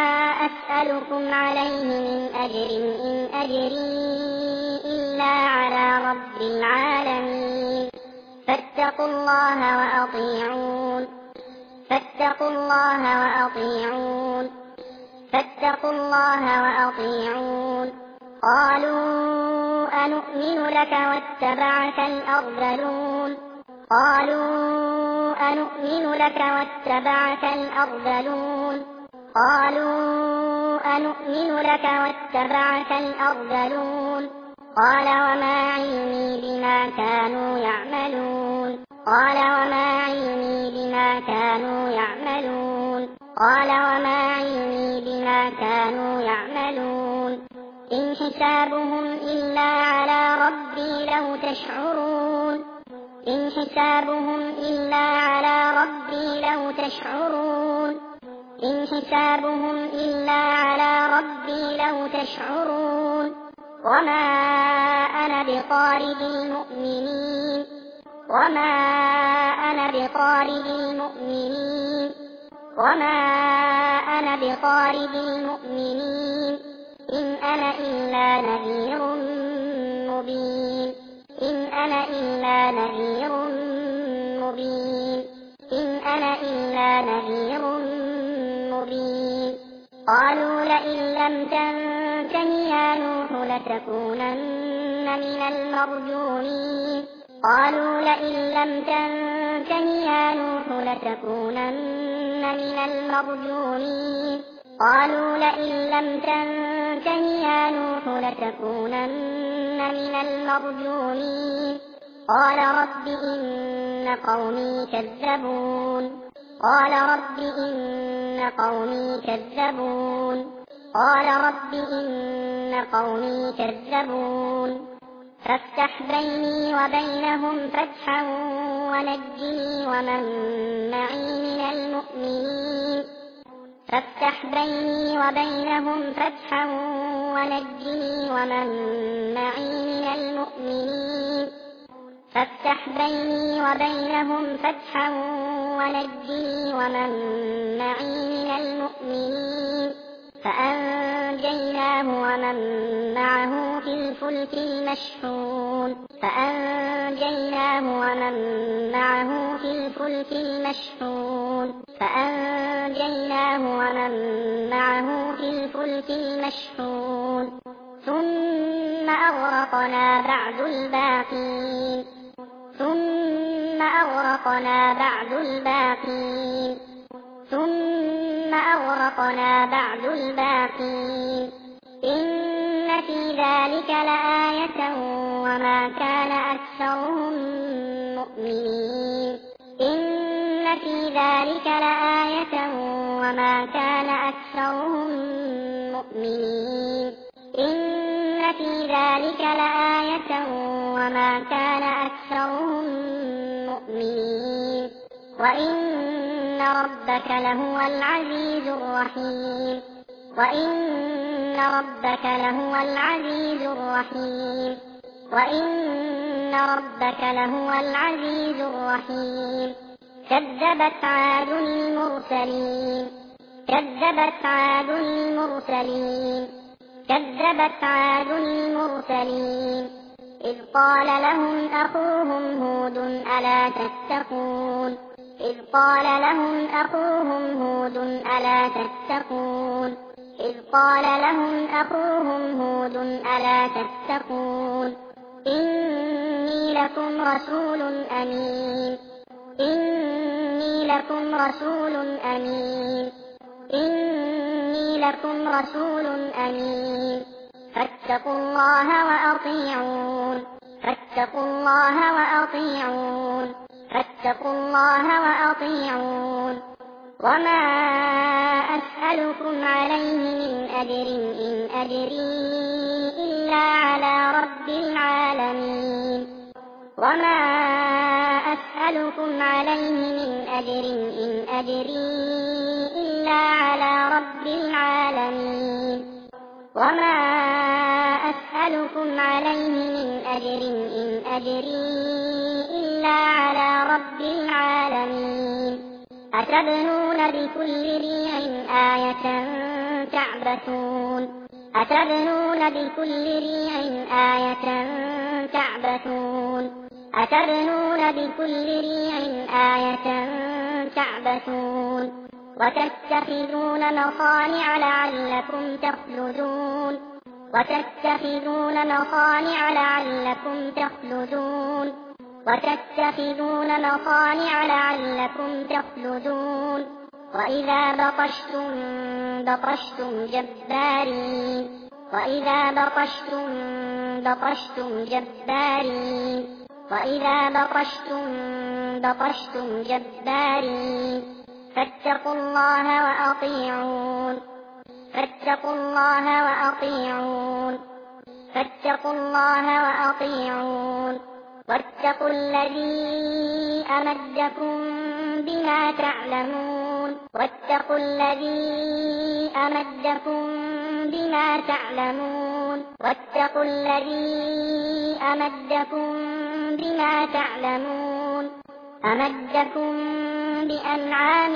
أسألكم عليه من أجر إن أجري إلا على رب العالمين فاتقوا الله وأطيعون فاتقوا الله وأطيعون فاتقوا الله وأطيعون قالوا أنؤمن لك واتبعك الأرذلون قالوا أنؤمن لك واتبعك الأرذلون قالوا أنؤمن لك واتبعك الأرذلون قال وما علمي بما كانوا يعملون قال وما علمي بما كانوا يعملون قال وما علمي بما كانوا يعملون إن حسابهم إلا على ربي لو تشعرون إن حسابهم إلا على ربي لو تشعرون إن حسابهم إلا على ربي لو تشعرون وما أنا بطارد المؤمنين وما أنا بطارد المؤمنين وما أنا بطارد المؤمنين إن أنا إلا نذير مبين إن أنا إلا نذير مبين إن أنا إلا نذير مبين قالوا لئن لم تنته يا نوح لتكونن من المرجومين قالوا لئن لم تنته يا نوح لتكونن من المرجومين قالوا لئن لم تنته يا نوح لتكونن من المرجومين قال رب إن قومي كذبون قال رب إن قومي كذبون قال رب إن قومي كذبون فافتح بيني وبينهم فتحا ونجني ومن معي من المؤمنين فافتح بيني وبينهم فتحا ونجني ومن معي من المؤمنين فافتح بيني وبينهم فتحا ونجني ومن معي من المؤمنين فأنجيناه ومن معه في الفلك المشحون فأنجيناه ومن معه في الفلك المشحون فأنجيناه ومن معه في الفلك المشحون ثم أغرقنا بعد الباقين ثم أغرقنا بعد الباقين ثم أغرقنا بعد الباقين إن في ذلك لآية وما كان أكثرهم مؤمنين إن في ذلك لآية وما كان أكثرهم مؤمنين إن في ذلك لآية وما كان أكثرهم مؤمنين وإن ربك لهو العزيز الرحيم وإن ربك لهو العزيز الرحيم وإن ربك لهو العزيز الرحيم كذبت عاد المرسلين كذبت عاد المرسلين كذبت عاد المرسلين إذ قال لهم أخوهم هود ألا تتقون إذ قال لهم أخوهم هود ألا تتقون إذ قال لهم أخوهم هود ألا تتقون إني لكم رسول أمين إني لكم رسول أمين إني لكم رسول أمين فاتقوا الله وأطيعون فاتقوا الله وأطيعون فاتقوا الله وأطيعون وما أسألكم عليه من أجر إن أجري إلا على رب العالمين وما أسألكم عليه من أجر إن أجري إلا على رب العالمين وما أسألكم عليه من أجر إن أجري إلا على رب العالمين أتبنون بكل ريع آية تعبثون أتبنون بكل ريع آية تعبثون أتبنون بكل ريع آية تعبثون وتتخذون مصانع لعلكم تخلدون وتتخذون مصانع لعلكم تخلدون وتتخذون مصانع لعلكم تخلدون وإذا بطشتم بطشتم جبارين وإذا بطشتم بطشتم جبارين وإذا بطشتم بطشتم جبارين فاتقوا الله وأطيعون فاتقوا الله وأطيعون فاتقوا الله وأطيعون واتقوا الذي أمدكم بما تعلمون واتقوا الذي أمدكم بما تعلمون واتقوا الذي أمدكم بما تعلمون أمدكم بأنعام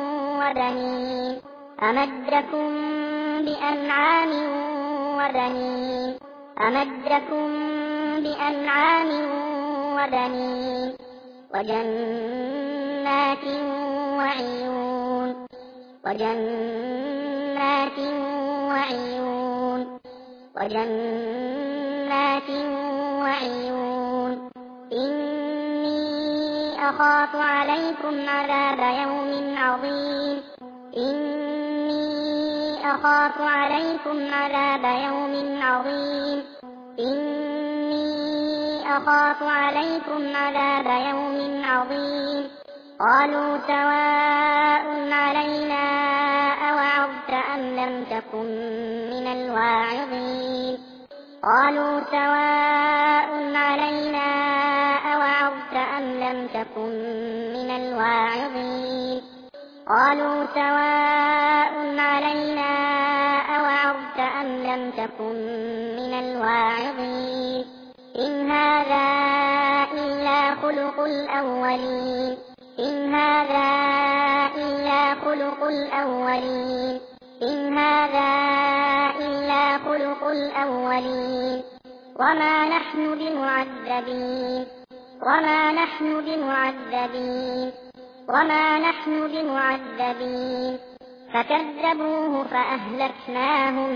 وبنين أمدكم بأنعام وبنين أمدكم بأنعام وبنين وجنات وعيون وجنات وعيون وجنات وعيون إني أخاف عليكم عذاب يوم عظيم إني أخاف عليكم عذاب يوم عظيم إني أخاف عليكم عذاب يوم عظيم قالوا سواء علينا أوعظت أم لم تكن من الواعظين قالوا سواء علينا أوعظت أم لم تكن من الواعظين قالوا سواء علينا أوعظت أم لم تكن من الواعظين إن هذا إلا خلق الأولين إن هذا إلا خلق الأولين إن هذا إلا خلق الأولين وما نحن بمعذبين وما نحن بمعذبين وما نحن بمعذبين فكذبوه فأهلكناهم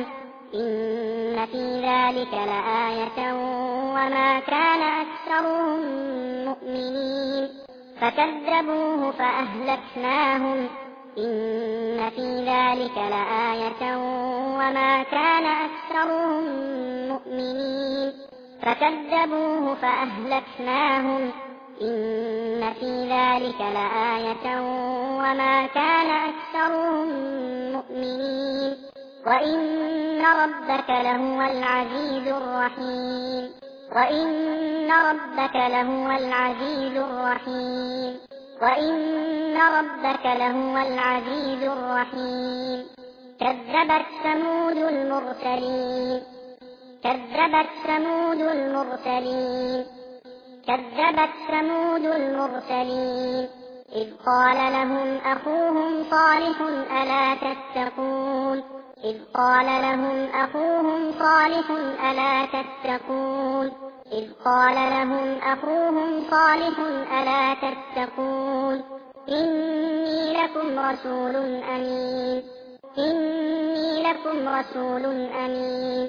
إن في ذلك لآية وما كان أكثرهم مؤمنين فكذبوه فأهلكناهم إن في ذلك لآية وما كان أكثرهم مؤمنين فكذبوه فأهلكناهم إن في ذلك لآية وما كان أكثرهم مؤمنين وإن ربك لهو العزيز الرحيم وإن ربك لهو العزيز الرحيم وإن ربك لهو العزيز الرحيم كذبت ثمود المرسلين كذبت ثمود المرسلين كذبت ثمود المرسلين إذ قال لهم أخوهم صالح ألا تتقون إذ قال لهم أخوهم صالح ألا تتقون إذ قال لهم أخوهم صالح ألا تتقون إني لكم رسول أمين إني لكم رسول أمين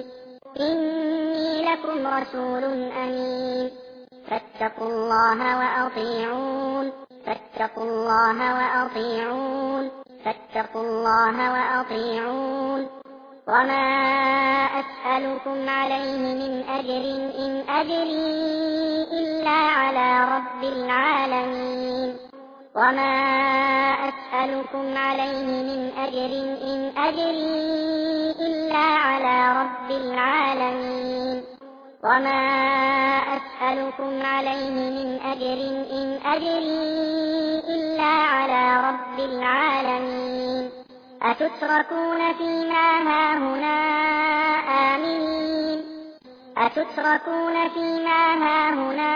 إني لكم رسول أمين فاتقوا الله وأطيعون فاتقوا الله وأطيعون فاتقوا الله وأطيعون وما أسألكم عليه من أجر إن أجري إلا على رب العالمين وما أسألكم عليه من أجر إن أجري إلا على رب العالمين وما أسألكم عليه من أجر إن أجري إلا على رب العالمين أتتركون فيما هاهنا آمنين أتتركون فيما هاهنا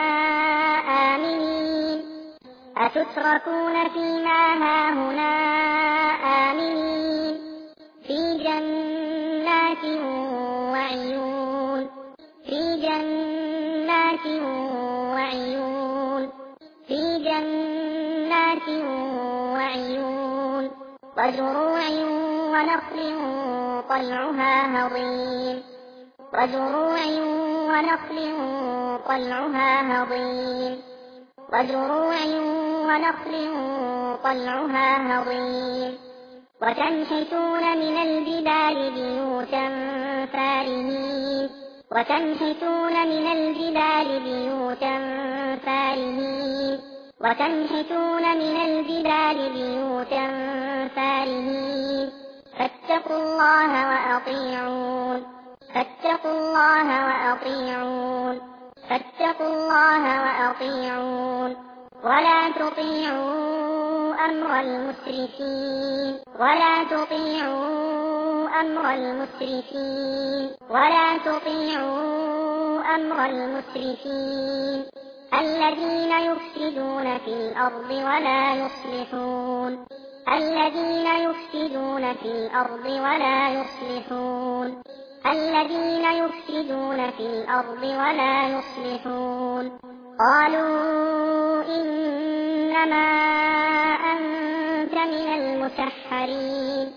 آمنين أتتركون فيما هاهنا آمنين في جنات وعيون في جنات وعيون في جنات وعيون وزروع ونخل طلعها هضيم وزروع ونخل طلعها هضيم وزروع ونخل طلعها هضيم وتنحتون من الجبال بيوتا فارهين وتنحتون من الجبال بيوتا فارهين وتنحتون من الجبال بيوتا فارهين فاتقوا الله وأطيعون فاتقوا الله وأطيعون فاتقوا الله وأطيعون ولا تطيعوا أمر المسرفين ولا تطيعوا أمر المسرفين ولا تطيعوا أمر المسرفين الذين يفسدون في الأرض ولا يصلحون الذين يفسدون في الأرض ولا يصلحون الذين يفسدون في الأرض ولا يصلحون قالوا إنما أنت من المسحرين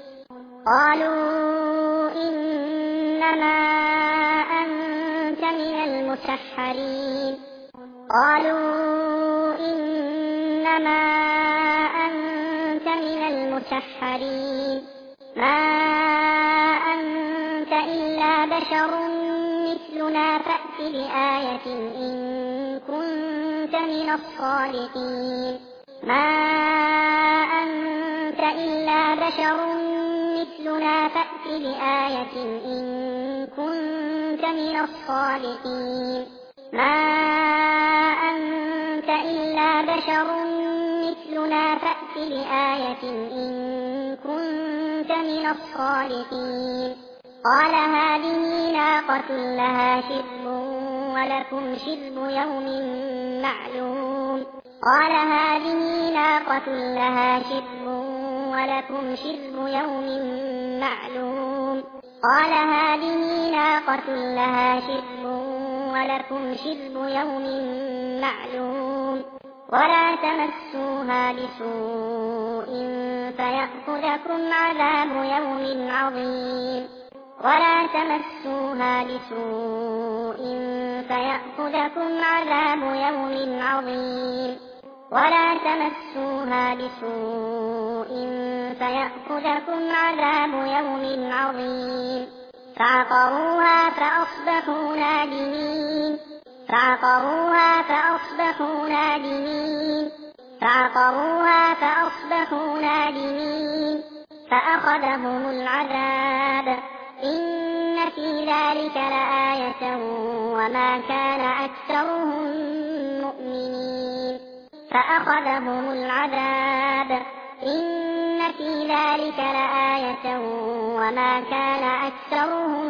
قالوا إنما أنت من المسحرين قالوا إنما أنت من المسحرين ما أنت إلا بشر مثلنا فأت بآية إن كنت من الصادقين ما أنت إلا بشر مثلنا فأت بآية إن كنت من الصادقين ما أنت إلا بشر مثلنا فأت بآية إن كنت من الصادقين قال هذه ناقة لها شرب ولكم شرب يوم معلوم قال هذه ناقة لها شرب ولكم شرب يوم معلوم قال هذه ناقة لها شرب ولكم شرب يوم معلوم ولا تمسوها بسوء فيأخذكم عذاب يوم عظيم ولا تمسوها بسوء فيأخذكم عذاب يوم عظيم ولا تمسوها بسوء فيأخذكم عذاب يوم عظيم فعقروها فأصبحوا نادمين فعقروها فأصبحوا نادمين فعقروها فأصبحوا نادمين فأخذهم العذاب إن في ذلك لآية وما كان أكثرهم مؤمنين فأخذهم العذاب إن في ذلك لآية وما كان أكثرهم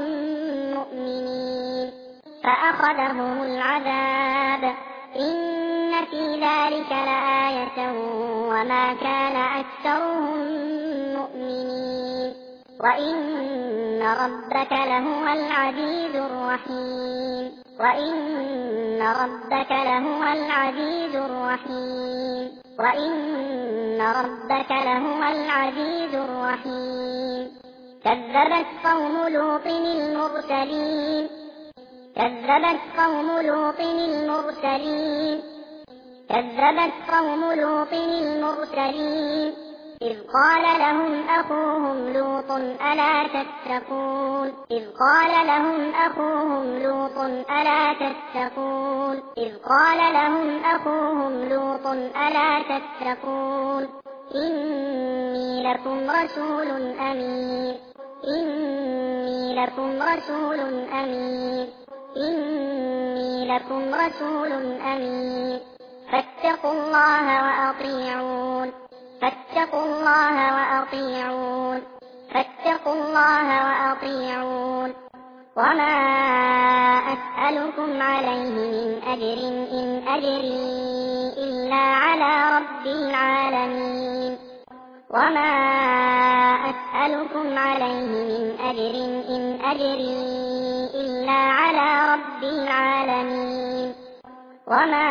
مؤمنين فأخذهم العذاب إن في ذلك لآية وما كان أكثرهم مؤمنين وإن ربك لهو العزيز الرحيم وإن ربك لهو العزيز الرحيم وإن ربك لهو العزيز الرحيم كذبت قوم لوط المرسلين كذبت قوم لوط المرسلين كذبت قوم لوط المرسلين إذ قال لهم أخوهم لوط ألا تتقون إذ قال لهم أخوهم لوط ألا تتقون إذ قال لهم أخوهم لوط ألا تتقون إني لكم رسول أمين إني لكم رسول أمين إني لكم رسول أمين فاتقوا الله وأطيعون فاتقوا الله وأطيعون فاتقوا الله وأطيعون وما أسألكم عليه من أجر إن أجري إلا على رب العالمين وما أسألكم عليه من أجر إن أجري إلا على رب العالمين وما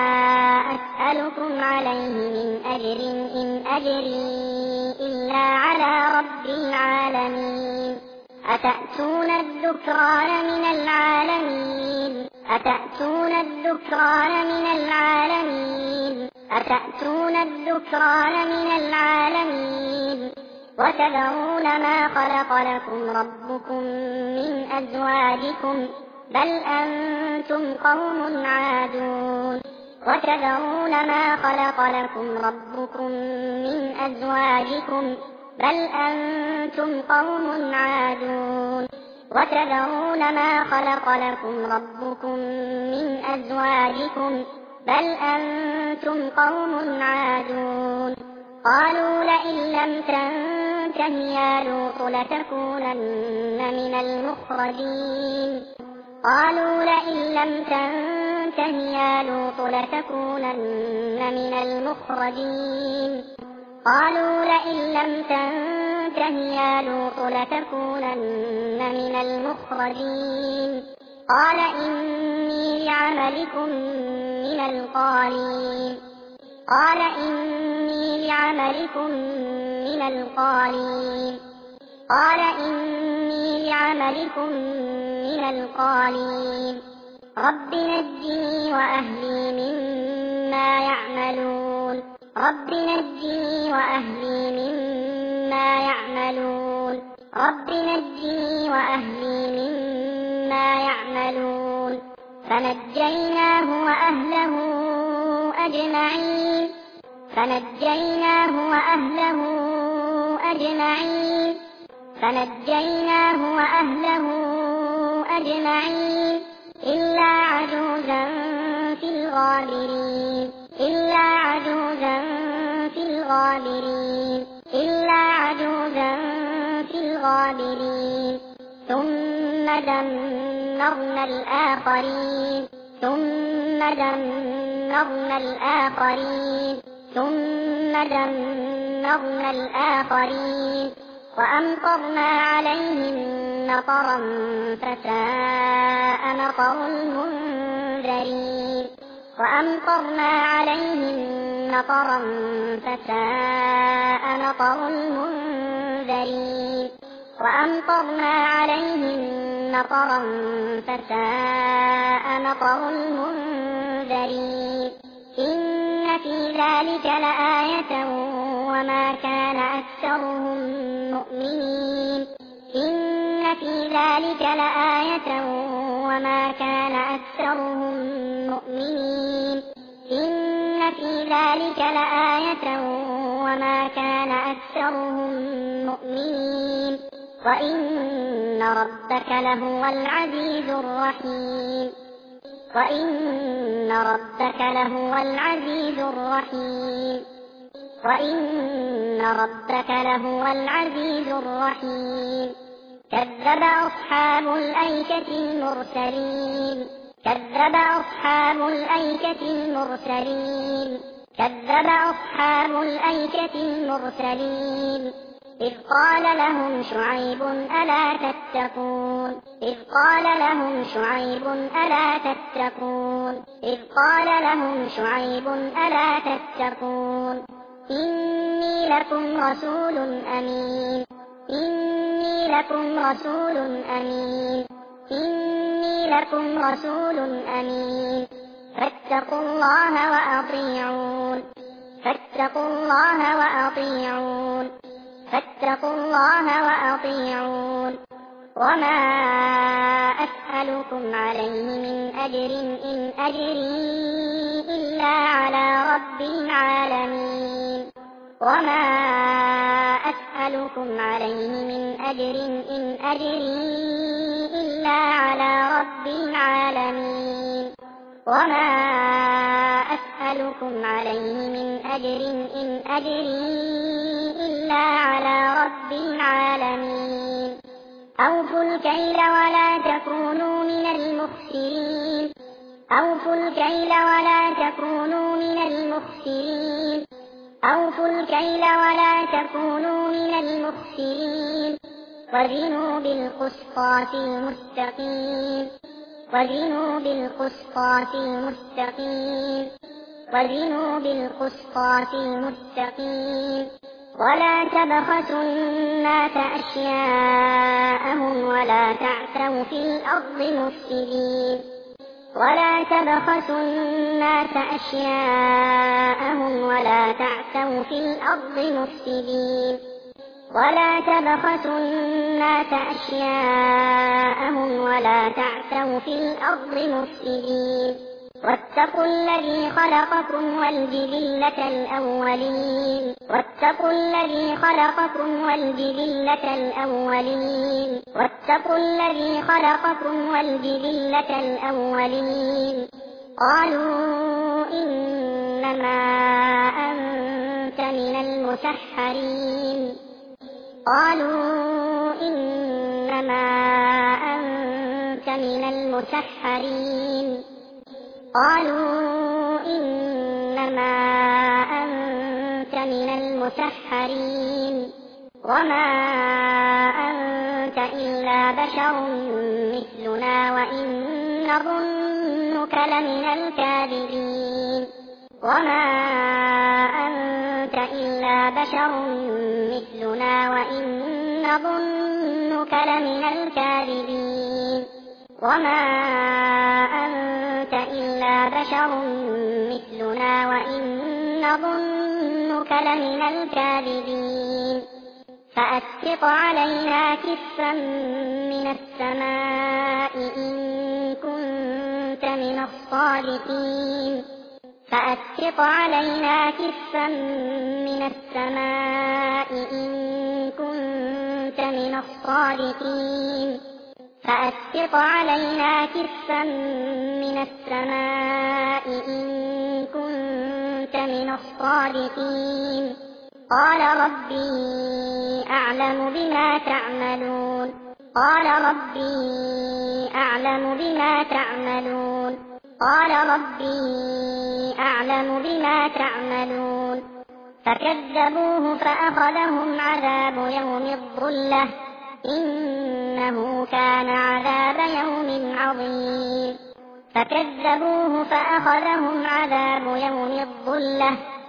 أسألكم عليه من أجر إن أجري إلا على رب العالمين أتأتون الذكران من العالمين أتأتون الذكران من العالمين أتأتون الذكران من العالمين وتذرون ما خلق لكم ربكم من أزواجكم بل أنتم قوم عادون وتذرون ما خلق لكم ربكم من أزواجكم بل أنتم قوم عادون وتذرون ما خلق لكم ربكم من أزواجكم بل أنتم قوم عادون قالوا لئن لم تنته يا لوط لتكونن من المخرجين قالوا لئن لم تنته يا لوط لتكونن من المخرجين قالوا لئن لم تنته يا لوط لتكونن من المخرجين قال إني لعملكم من القالين قال إني لعملكم من القالين قال إني لعملكم من القالين رب نجني وأهلي مما يعملون رب نجني وأهلي مما يعملون رب نجني وأهلي مما يعملون فنجيناه وأهله أجمعين فنجيناه وأهله أجمعين فنجيناه وأهله أجمعين إلا عجوزا في الغابرين إلا عجوزا في الغابرين إلا عجوزا في الغابرين ثم دمرنا الآخرين ثم دمرنا الآخرين ثم دمرنا الآخرين وأمطرنا عليهم مطرا فساء مطر المنذرين وأمطرنا عليهم مطرا فساء مطر المنذرين وأمطرنا عليهم مطرا فساء مطر المنذرين إن في ذلك لآية وما كان أكثرهم مؤمنين إن في ذلك لآية وما كان أكثرهم مؤمنين إن في ذلك لآية وما كان أكثرهم مؤمنين وإن ربك لهو العزيز الرحيم وإن ربك لهو العزيز الرحيم وإن ربك لهو العزيز الرحيم كذب أصحاب الأيكة المرسلين كذب أصحاب الأيكة المرسلين كذب أصحاب الأيكة المرسلين إذ قال لهم شعيب ألا تتقون إذ قال لهم شعيب ألا تتقون إذ قال لهم شعيب ألا تتقون إني لكم رسول أمين إني لكم رسول أمين إني لكم رسول أمين فاتقوا الله وأطيعون فاتقوا الله وأطيعون فاتقوا الله وأطيعون وما أسألكم عليه من أجر إن أجري إلا على رب العالمين وما أسألكم عليه من أجر إن أجري إلا على رب العالمين وما أسألكم عليه من أجر إن أجري إلا على رب العالمين أوفوا الكيل ولا تكونوا من المخسرين أوفوا الكيل ولا تكونوا من المخسرين أوفوا الكيل ولا تكونوا من المخسرين وزنوا بالقسطاس المستقيم وزنوا بالقسطاس المستقيم وزنوا بالقسطاس المستقيم ولا تبخسوا الناس أشياءهم ولا تعثوا في الأرض مفسدين ولا تبخسوا الناس أشياءهم ولا تعثوا في الأرض مفسدين ولا تبخسوا الناس أشياءهم ولا تعثوا في الأرض مفسدين واتقوا الذي خلقكم والجبلة الأولين واتقوا الذي خلقكم والجبلة الأولين واتقوا الذي خلقكم والجبلة الأولين قالوا إنما أنت من المسحرين قالوا إنما أنت من المسحرين قالوا إنما أنت من المسحرين وما أنت إلا بشر مثلنا وإن نظنك لمن الكاذبين وما أنت إلا بشر مثلنا وإن نظنك لمن الكاذبين وما أنت إلا بشر مثلنا وإن نظنك لمن الكاذبين فأسقط علينا كسفا من السماء إن كنت من الصادقين فأسقط علينا كسفا من السماء إن كنت من الصادقين فأسقط علينا كسفا من السماء إن كنت من الصادقين قال ربي أعلم بما تعملون قال ربي أعلم بما تعملون قال ربي أعلم بما تعملون فكذبوه فأخذهم عذاب يوم الظلة إنه كان عذاب يوم عظيم فكذبوه فأخذهم عذاب يوم الظلة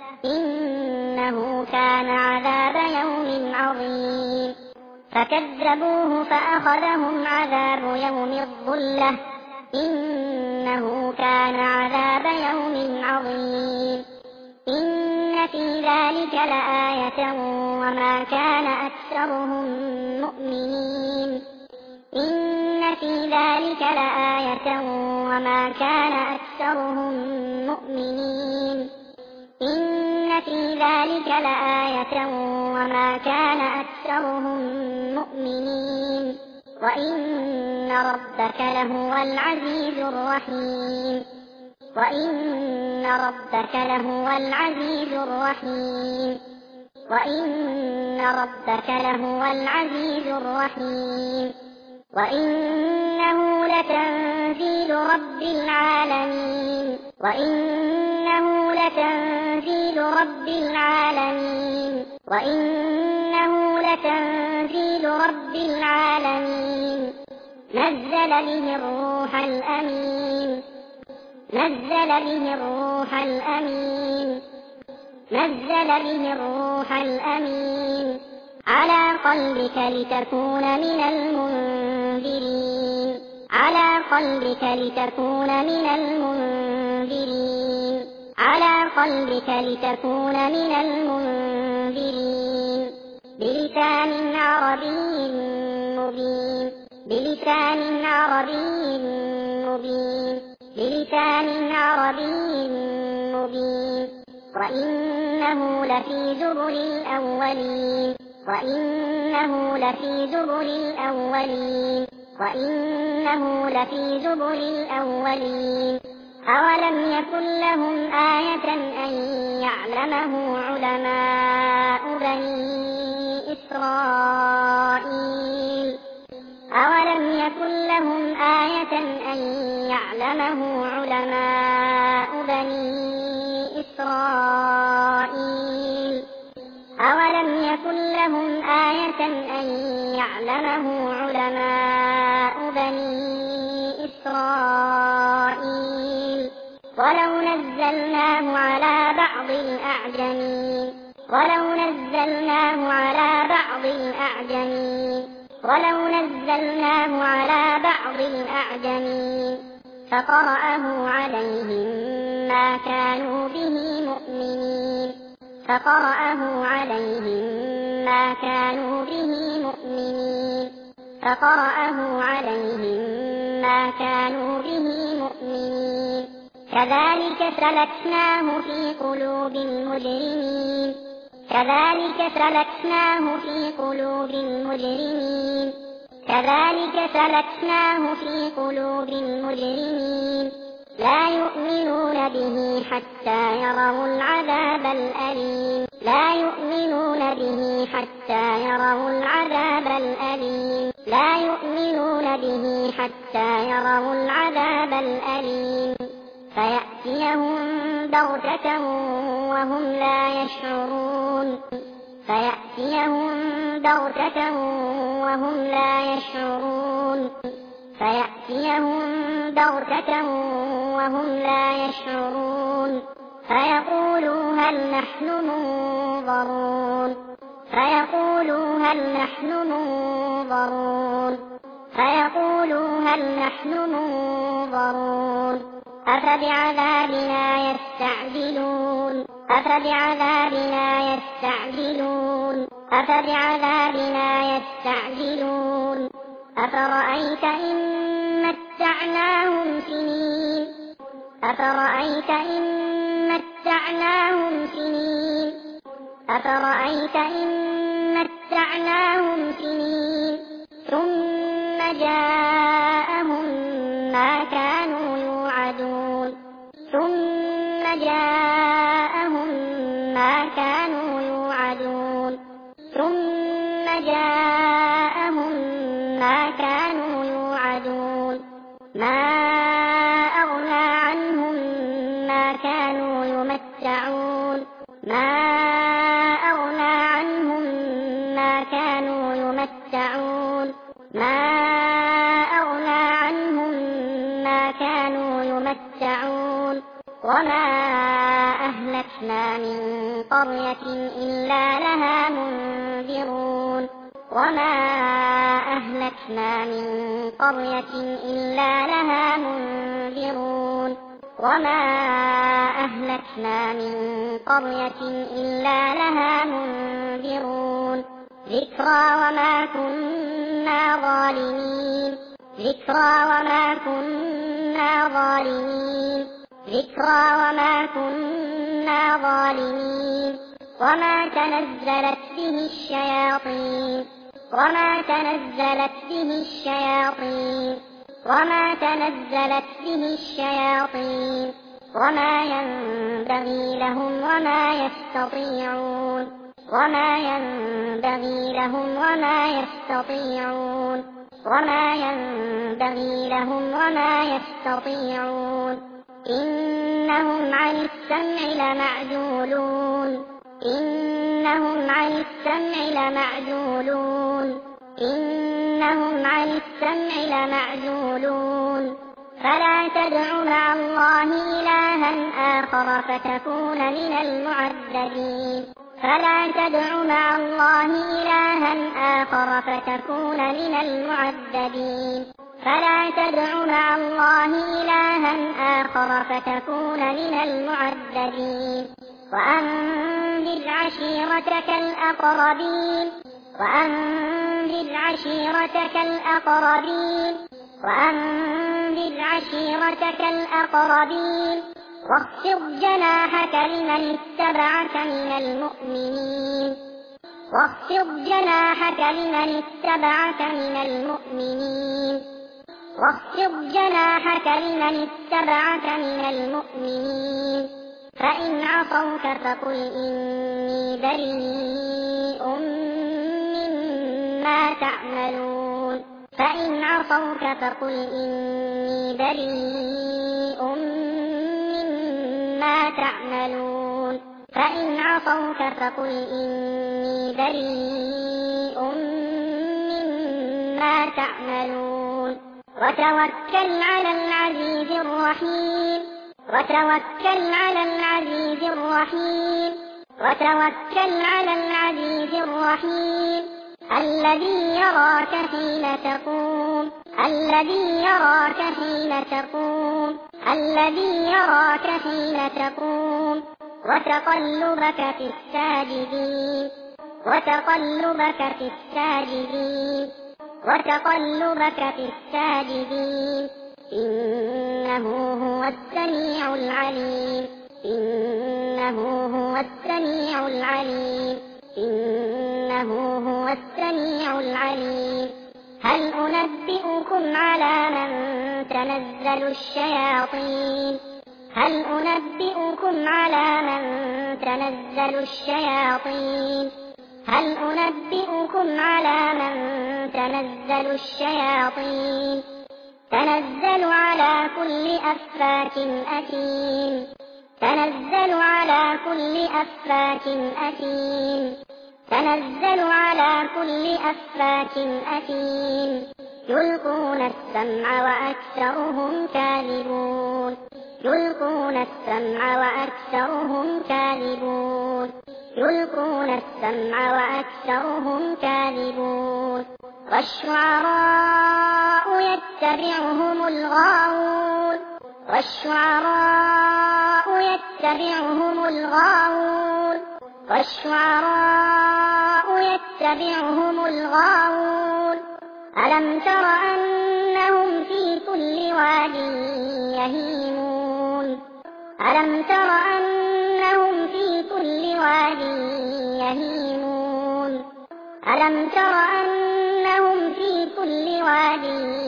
إنه كان عذاب يوم عظيم فكذبوه فأخذهم عذاب يوم الظلة إنه كان عذاب يوم عظيم إن في ذلك لآية وما كان أكثرهم مؤمنين إن في ذلك لآية وما كان أكثرهم مؤمنين إن في ذلك لآية وما كان أكثرهم مؤمنين وإن ربك لهو العزيز الرحيم وإن ربك لهو العزيز الرحيم وإن ربك لهو العزيز الرحيم وإنه لتنزيل رب العالمين وإنه لتنزيل رب العالمين وإنه لتنزيل رب العالمين نزل به الروح الأمين نزل به الروح الأمين نزل به الروح الأمين على قلبك لتكون من المنذرين على قلبك لتكون من المنذرين على قلبك لتكون من المنذرين بلسان عربي مبين بلسان عربي مبين بلسان عربي مبين وإنه لفي زبر الأولين وإنه لفي زبر الأولين وإنه لفي زبر الأولين أولم يكن لهم آية أن يعلمه علماء بني إسرائيل أولم يكن لهم آية أن يعلمه علماء بني إسرائيل أولم يكن لهم آية أن يعلمه علماء بني إسرائيل ولو نزلناه على بعض الأعجمين ولو نزلناه على بعض الأعجمين ولو نزلناه على بعض الأعجمين فقرأه عليهم ما كانوا به مؤمنين فقرأه عليهم ما كانوا به مؤمنين فقرأه عليهم ما كانوا به مؤمنين كذلك سلكناه في قلوب المجرمين كذلك سلكناه في قلوب المجرمين كذلك سلكناه في قلوب المجرمين لا يؤمنون به حتى يروا العذاب الأليم لا يؤمنون به حتى يروا العذاب الأليم لا يؤمنون به حتى يروا العذاب الأليم فيأتيهم بغتة وهم لا يشعرون فيأتيهم بغتة وهم لا يشعرون فيأتيهم بغتة وهم لا يشعرون فيقولوا هل نحن منظرون فيقولوا هل نحن منظرون فيقولوا هل نحن منظرون أفبعذابنا يستعجلون أفبعذابنا يستعجلون أفبعذابنا يستعجلون أفرأيت إن متعناهم سنين أفرأيت إن متعناهم سنين أفرأيت إن متعناهم سنين ثم جاءهم ما كانوا يوعدون ثم جاءهم ما كانوا يوعدون ثم جاءهم ما كانوا يوعدون ما أغنى عنهم ما كانوا يمتعون ما أغنى عنهم ما كانوا يمتعون ما أغنى عنهم ما كانوا يمتعون وما أهلكنا من قرية إلا لها منذرون وما أهلكنا من قرية إلا لها منذرون وما أهلكنا من قرية إلا لها منذرون ذكرى وما كنا ظالمين ذكرى وما كنا ظالمين ذكرى وما كنا ظالمين وما تنزلت به الشياطين وما تنزلت به الشياطين وما تنزلت به الشياطين وما ينبغي لهم وما يستطيعون وما ينبغي لهم وما يستطيعون وما ينبغي لهم وما يستطيعون إنهم عن السمع لمعزولون إنهم عن السمع لمعزولون إنهم عن السمع لمعزولون فلا تدع مع الله إلها آخر فتكون من المعذبين فلا تدع مع الله إلها آخر فتكون من المعذبين فلا تدع مع الله إلها آخر فتكون من المعذبين وأنذر عشيرتك الأقربين وأنذر عشيرتك الأقربين وأنذر عشيرتك الأقربين واخفض جناحك لمن اتبعك من المؤمنين واخفض جناحك لمن اتبعك من المؤمنين واخفض جناحك لمن اتبعك من المؤمنين فإن عصوك فقل إني بريء مما تعملون فإن عصوك فقل إني بريء مما تعملون فإن عصوك فقل إني بريء مما تعملون وتوكل على العزيز الرحيم وتوكل على العزيز الرحيم وتوكل على العزيز الرحيم الذي يراك حين تقوم الذي يراك حين تقوم الذي يراك حين تقوم وتقلبك في الساجدين وتقلبك في الساجدين وتقلبك في الساجدين إنه هو السميع العليم إنه هو السميع العليم إنه هو السميع العليم هل أنبئكم على من تنزل الشياطين هل أنبئكم على من تنزل الشياطين هل أنبئكم على من تنزل الشياطين تنزل على كل أفاك أثيم تنزل على كل أفاك أثيم تنزل على كل أفاك أثيم يلقون السمع وأكثرهم كاذبون يلقون السمع وأكثرهم كاذبون يلقون السمع وأكثرهم كاذبون والشعراء يتبعهم الغاوون والشعراء يتبعهم الغاوون والشعراء يتبعهم الغاوون ألم تر أنهم في كل واد يهيمون ألم تر أنهم في كل واد يهيمون ألم تر أنهم في كل واد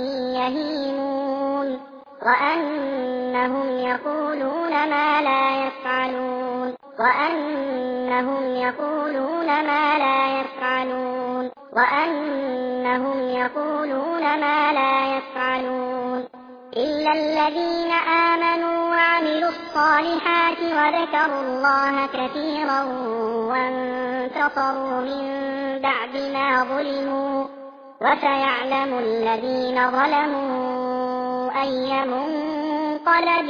يهيمون وأنهم يقولون ما لا يفعلون وأنهم يقولون ما لا يفعلون وأنهم يقولون ما لا يفعلون إلا الذين آمنوا وعملوا الصالحات وذكروا الله كثيرا وانتصروا من بعد ما ظلموا وسيعلم الذين ظلموا أي منقلب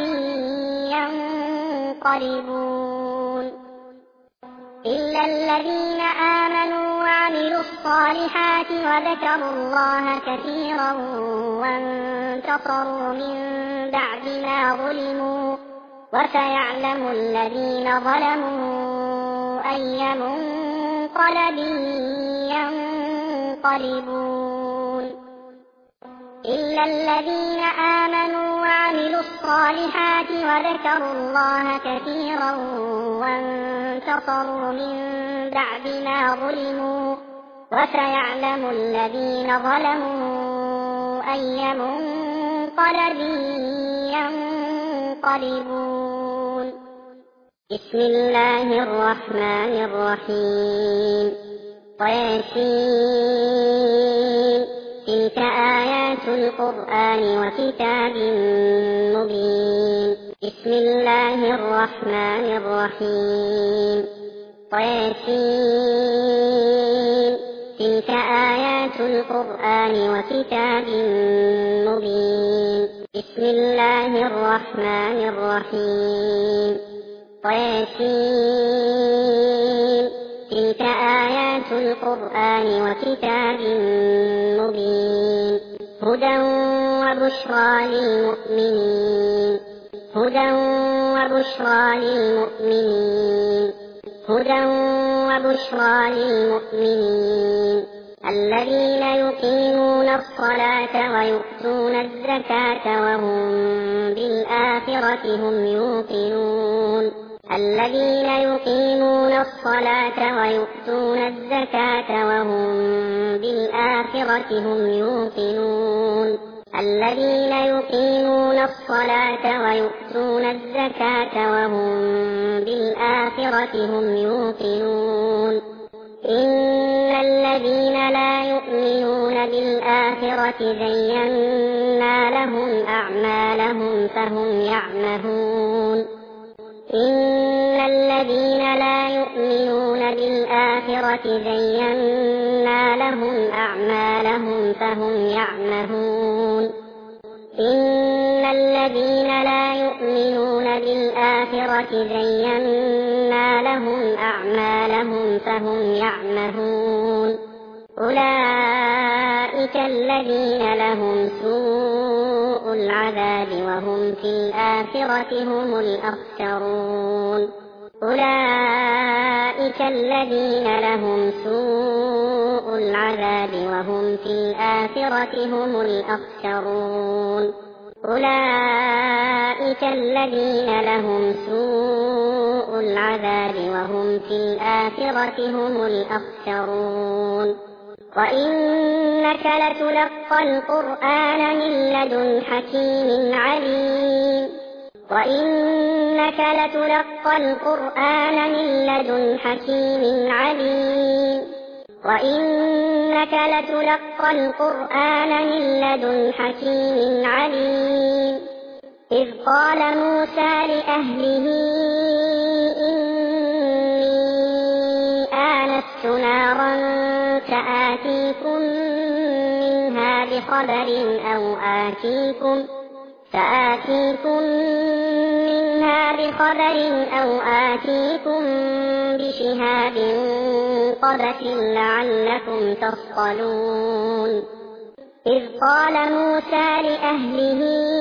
ينقلبون إلا الذين آمنوا وعملوا الصالحات وذكروا الله كثيرا وانتصروا من بعد ما ظلموا وسيعلم الذين ظلموا أي منقلب ينقلبون إلا الذين آمنوا وعملوا الصالحات وذكروا الله كثيرا وانتصروا من بعد ما ظلموا وسيعلم الذين ظلموا أي منقلب ينقلبون بسم الله الرحمن الرحيم طيسين تلك آيات القرآن وكتاب مبين بسم الله الرحمن الرحيم طيسين تلك آيات القرآن وكتاب مبين بسم الله الرحمن الرحيم طيسين تلك آيات القرآن وكتاب مبين هدى وبشرى للمؤمنين هدى وبشرى للمؤمنين هدى وبشرى للمؤمنين الذين يقيمون الصلاة ويؤتون الزكاة وهم بالآخرة هم يوقنون الذين يقيمون الصلاة ويؤتون الزكاة وهم بالآخرة هم يوقنون الذين يقيمون الصلاة ويؤتون الزكاة وهم بالآخرة هم يوقنون إن الذين لا يؤمنون بالآخرة زينا لهم أعمالهم فهم يعمهون إن الذين لا يؤمنون بالآخرة زينا لهم أعمالهم فهم يعمهون إن الذين لا يؤمنون بالآخرة زينا لهم أعمالهم فهم يعمهون أولئك الذين لهم سوء العذاب وهم في الآخرة هم الأخسرون أولئك الذين لهم سوء العذاب وهم في الآخرة هم الأخسرون أولئك الذين لهم سوء العذاب وهم في الآخرة هم الأخسرون وإنك لتلقى القرآن من لدن حكيم عليم وإنك لتلقى القرآن من لدن حكيم عليم وإنك لتلقى القرآن من لدن حكيم عليم إذ قال موسى لأهله إني آنست نارا سآتيكم منها بخبر أو آتيكم سآتيكم منها بخبر أو آتيكم بشهاب قبس لعلكم تصطلون إذ قال موسى لأهله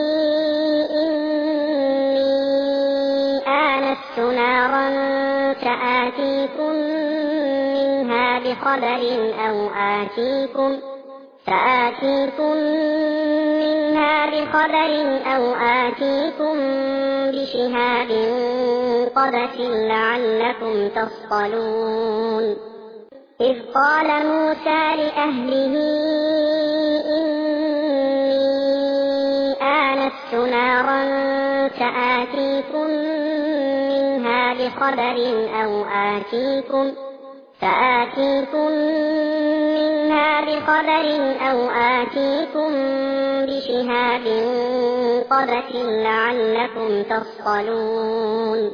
إني آنست نارا سآتيكم منها بخبر أو آتيكم سآتيكم منها بخبر أو آتيكم بشهاب قبس لعلكم تصطلون إذ قال موسى لأهله إني آنست نارا سآتيكم منها بخبر أو آتيكم سآتيكم منها بخبر أو آتيكم بشهاب قبس لعلكم تصطلون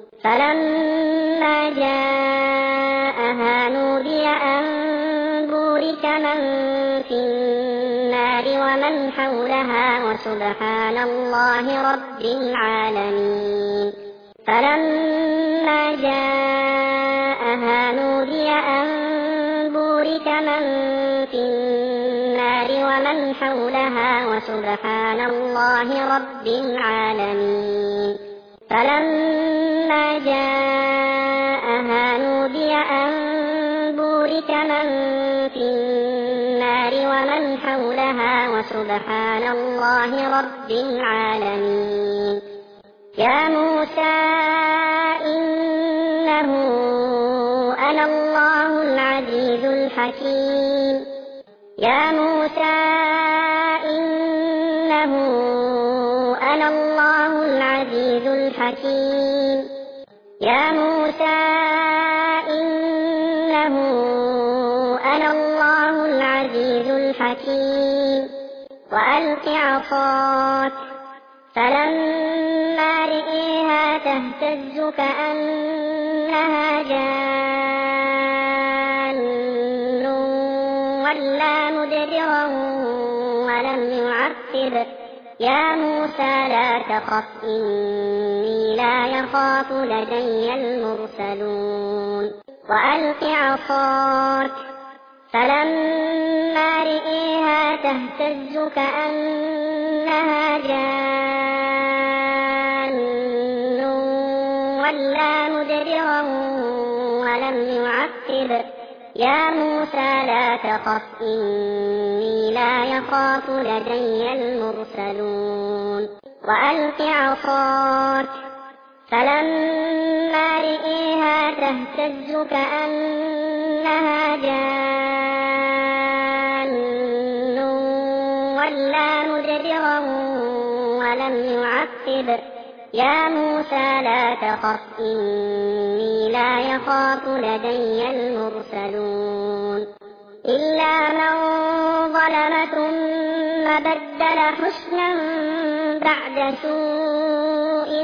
فلما جاءها نودي أن بورك من في النار ومن حولها وسبحان الله رب العالمين فلما جاءها نودي أن بورك من في النار ومن حولها وسبحان الله رب العالمين فلما جاءها نودي أن بورك من في النار ومن حولها وسبحان الله رب العالمين يا موسى إنه أنا الله العزيز الحكيم يا موسى إنه أنا الله العزيز الحكيم يا موسى إنه أنا الله العزيز الحكيم وألق عصاك فلما رئيها تهتز كأنها جان ولا مدبرا ولم يعقب يا موسى لا تخف إني لا يخاف لدي المرسلون وألق عصاك فلما رئيها تهتز كأنها جان ولا مدبرا ولم يعقب يا موسى لا تخف إني لا يخاف لدي المرسلون وألق عصاك فلما رئيها تهتز كأنها جان ولا مدبرا ولم يعقب يا موسى لا تخف إني لا يخاف لدي المرسلون إلا من ظلم ثم بدل حسنا بعد سوء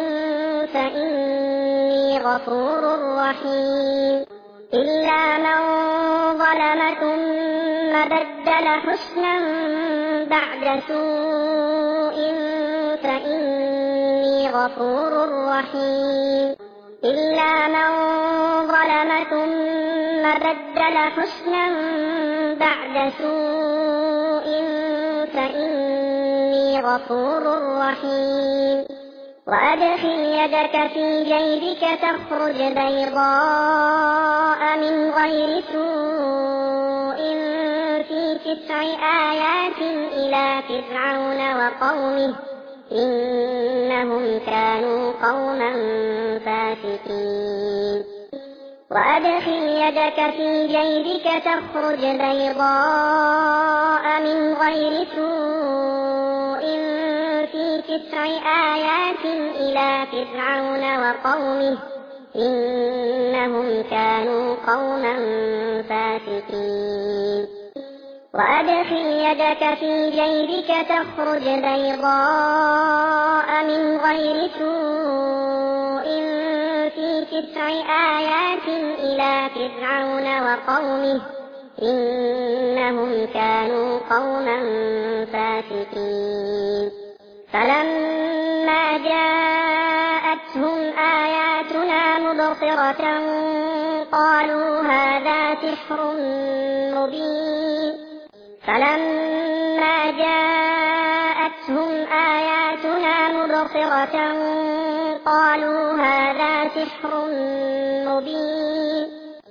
فإني غفور رحيم إلا من ظلم ثم بدل حسنا بعد سوء فإني غفور رحيم إلا من ظلم ثم بدل حسنا بعد سوء فإني غفور رحيم وأدخل يدك في جيبك تخرج بيضاء من غير سوء في تسع آيات إلى فرعون وقومه إنهم كانوا قوما فاسقين وأدخل يدك في جيبك تخرج بيضاء من غير سوء في تسع آيات إلى فرعون وقومه إنهم كانوا قوما فاسقين وأدخل يدك في جيبك تخرج بيضاء من غير سوء في تسع آيات إلى فرعون وقومه إنهم كانوا قوما فاسقين فلما جاءتهم آياتنا مبصرة قالوا هذا سحر مبين فلما جاءتهم آياتنا مبصرة قالوا هذا سحر مبين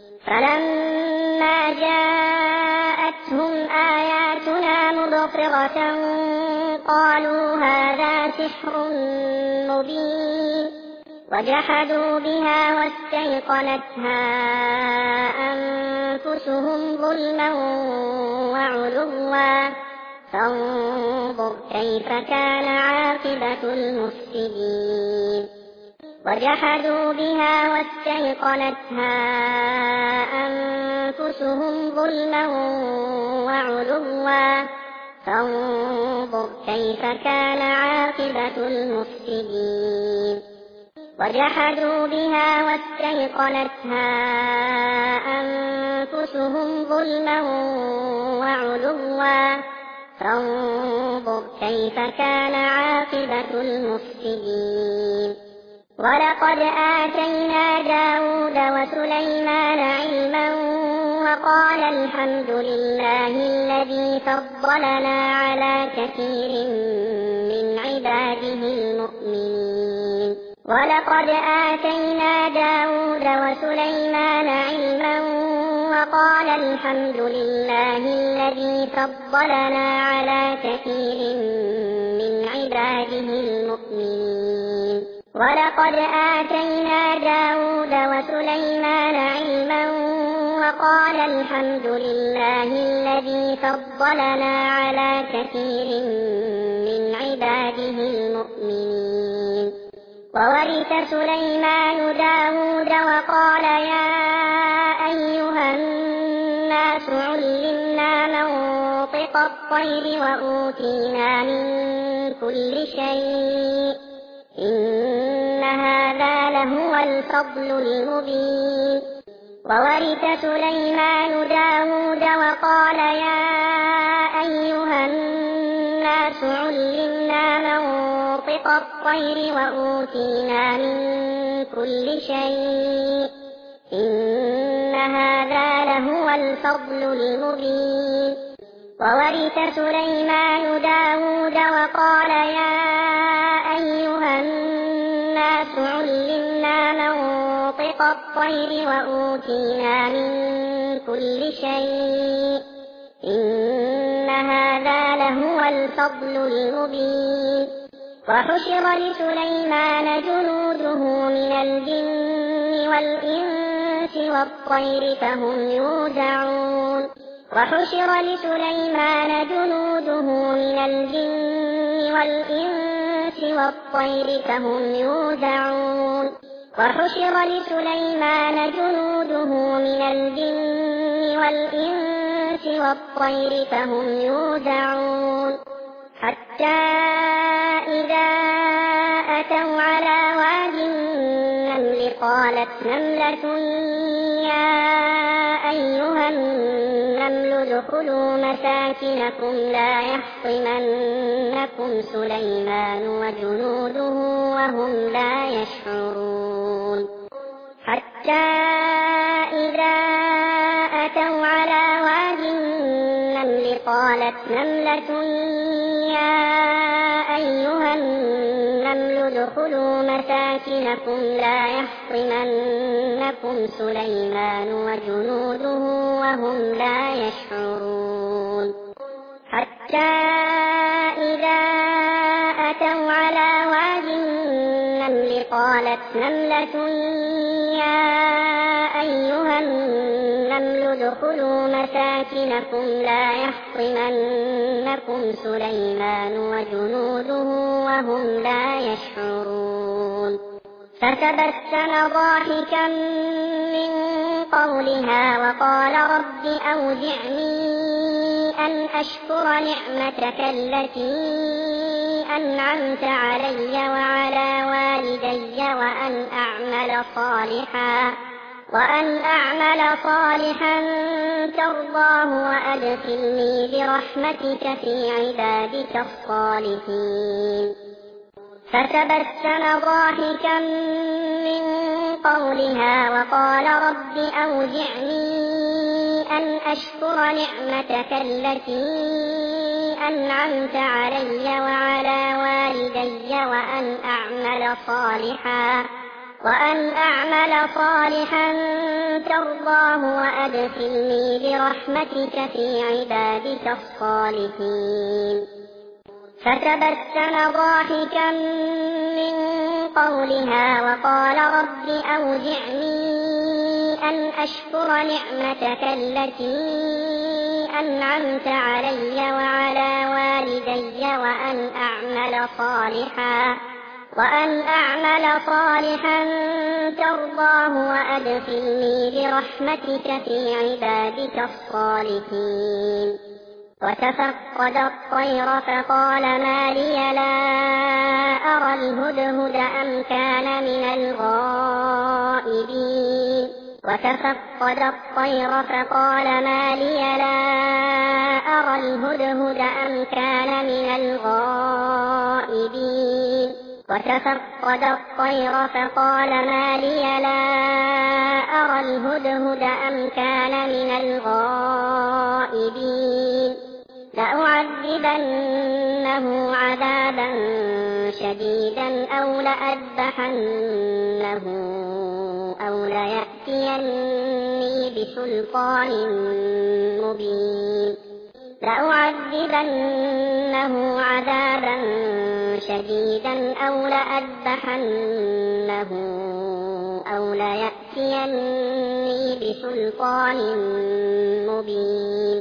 فلما جاءتهم آياتنا مبصرة قالوا هذا سحر مبين وجحدوا بها واستيقنتها أنفسهم ظلما وعلوا فانظر كيف كان عاقبة المفسدين وجحدوا بها واستيقنتها أنفسهم ظلما وعلوا فانظر كيف كان عاقبة المفسدين وجحدوا بها واستيقنتها أنفسهم ظلما وعلوا فانظر كيف كان عاقبة المفسدين ولقد آتينا داود وسليمان علما وقال الحمد لله الذي فضلنا على كثير من عباده المؤمنين ولقد آتينا داود وسليمان علما وقال الحمد لله الذي فضلنا على كثير من عباده المؤمنين ولقد آتينا داود وسليمان علما وقال الحمد لله الذي فضلنا على كثير من عباده المؤمنين وورث سليمان داود وقال يا أيها الناس علمنا منطق الطير وأوتينا من كل شيء إن هذا لهو الفضل المبين وورث سليمان داود وقال يا أيها الناس علمنا منطق الطير وأوتينا من كل شيء إن هذا لهو الفضل المبين وورث سليمان داود وقال يا أيها الناس علمنا منطق الطير وأوتينا من كل شيء إن هذا لهو الفضل المبين وحشر لسليمان جنوده من الجن والإنس والطير فهم يوزعون وحشر لسليمان جنوده من الجن والإنس والطير فهم يوزعون وحشر لسليمان جنوده من الجن والإنس والطير فهم يوزعون حتى إذا أتوا على واد النمل قالت نملة يا أيها النمل ادخلوا مساكنكم لا يحطمنكم سليمان وجنوده وهم لا يشعرون حتى إذا أتوا على واد النمل قالت نملة يا أيها النمل ادخلوا مساكنكم لا يحطمنكم سليمان وجنوده وهم لا يشعرون حتى إذا أتوا على واد النمل قالت نملة يا أيها النمل ادخلوا مساكنكم لا يحطمنكم سليمان وجنوده وهم لا يشعرون فتبسم ضاحكا من قولها وقال رب أوزعني أن أشكر نعمتك التي أنعمت علي وعلى والدي وأن أعمل صالحا وأن أعمل صالحا ترضاه وأدخلني برحمتك في عبادك الصالحين فتبسم ضاحكا من قولها وقال رب أوزعني أن أشكر نعمتك التي أنعمت علي وعلى والدي وأن أعمل صالحا وأن أعمل صالحا ترضاه وأدخلني برحمتك في عبادك الصالحين فتبسم ضاحكا من قولها وقال رب أوزعني أن أشكر نعمتك التي أنعمت علي وعلى والدي وأن أعمل صالحا وأن أعمل صالحا ترضاه وأدخلني برحمتك في عبادك الصالحين وتفقد الطير فقال ما لي لا أرى الهدهد أم كان من الغائبين وتفقد الطير فقال ما لي لا أرى الهدهد أم كان من الغائبين وتفقد الطير فقال ما لي لا أرى الهدهد أم كان من الغائبين لأعذبنه عذابا شديدا أو لأذبحنه أو ليأتيني بسلطان مبين لأعذبنه عذابا شديدا أو لأذبحنه أو ليأتيني بسلطان مبين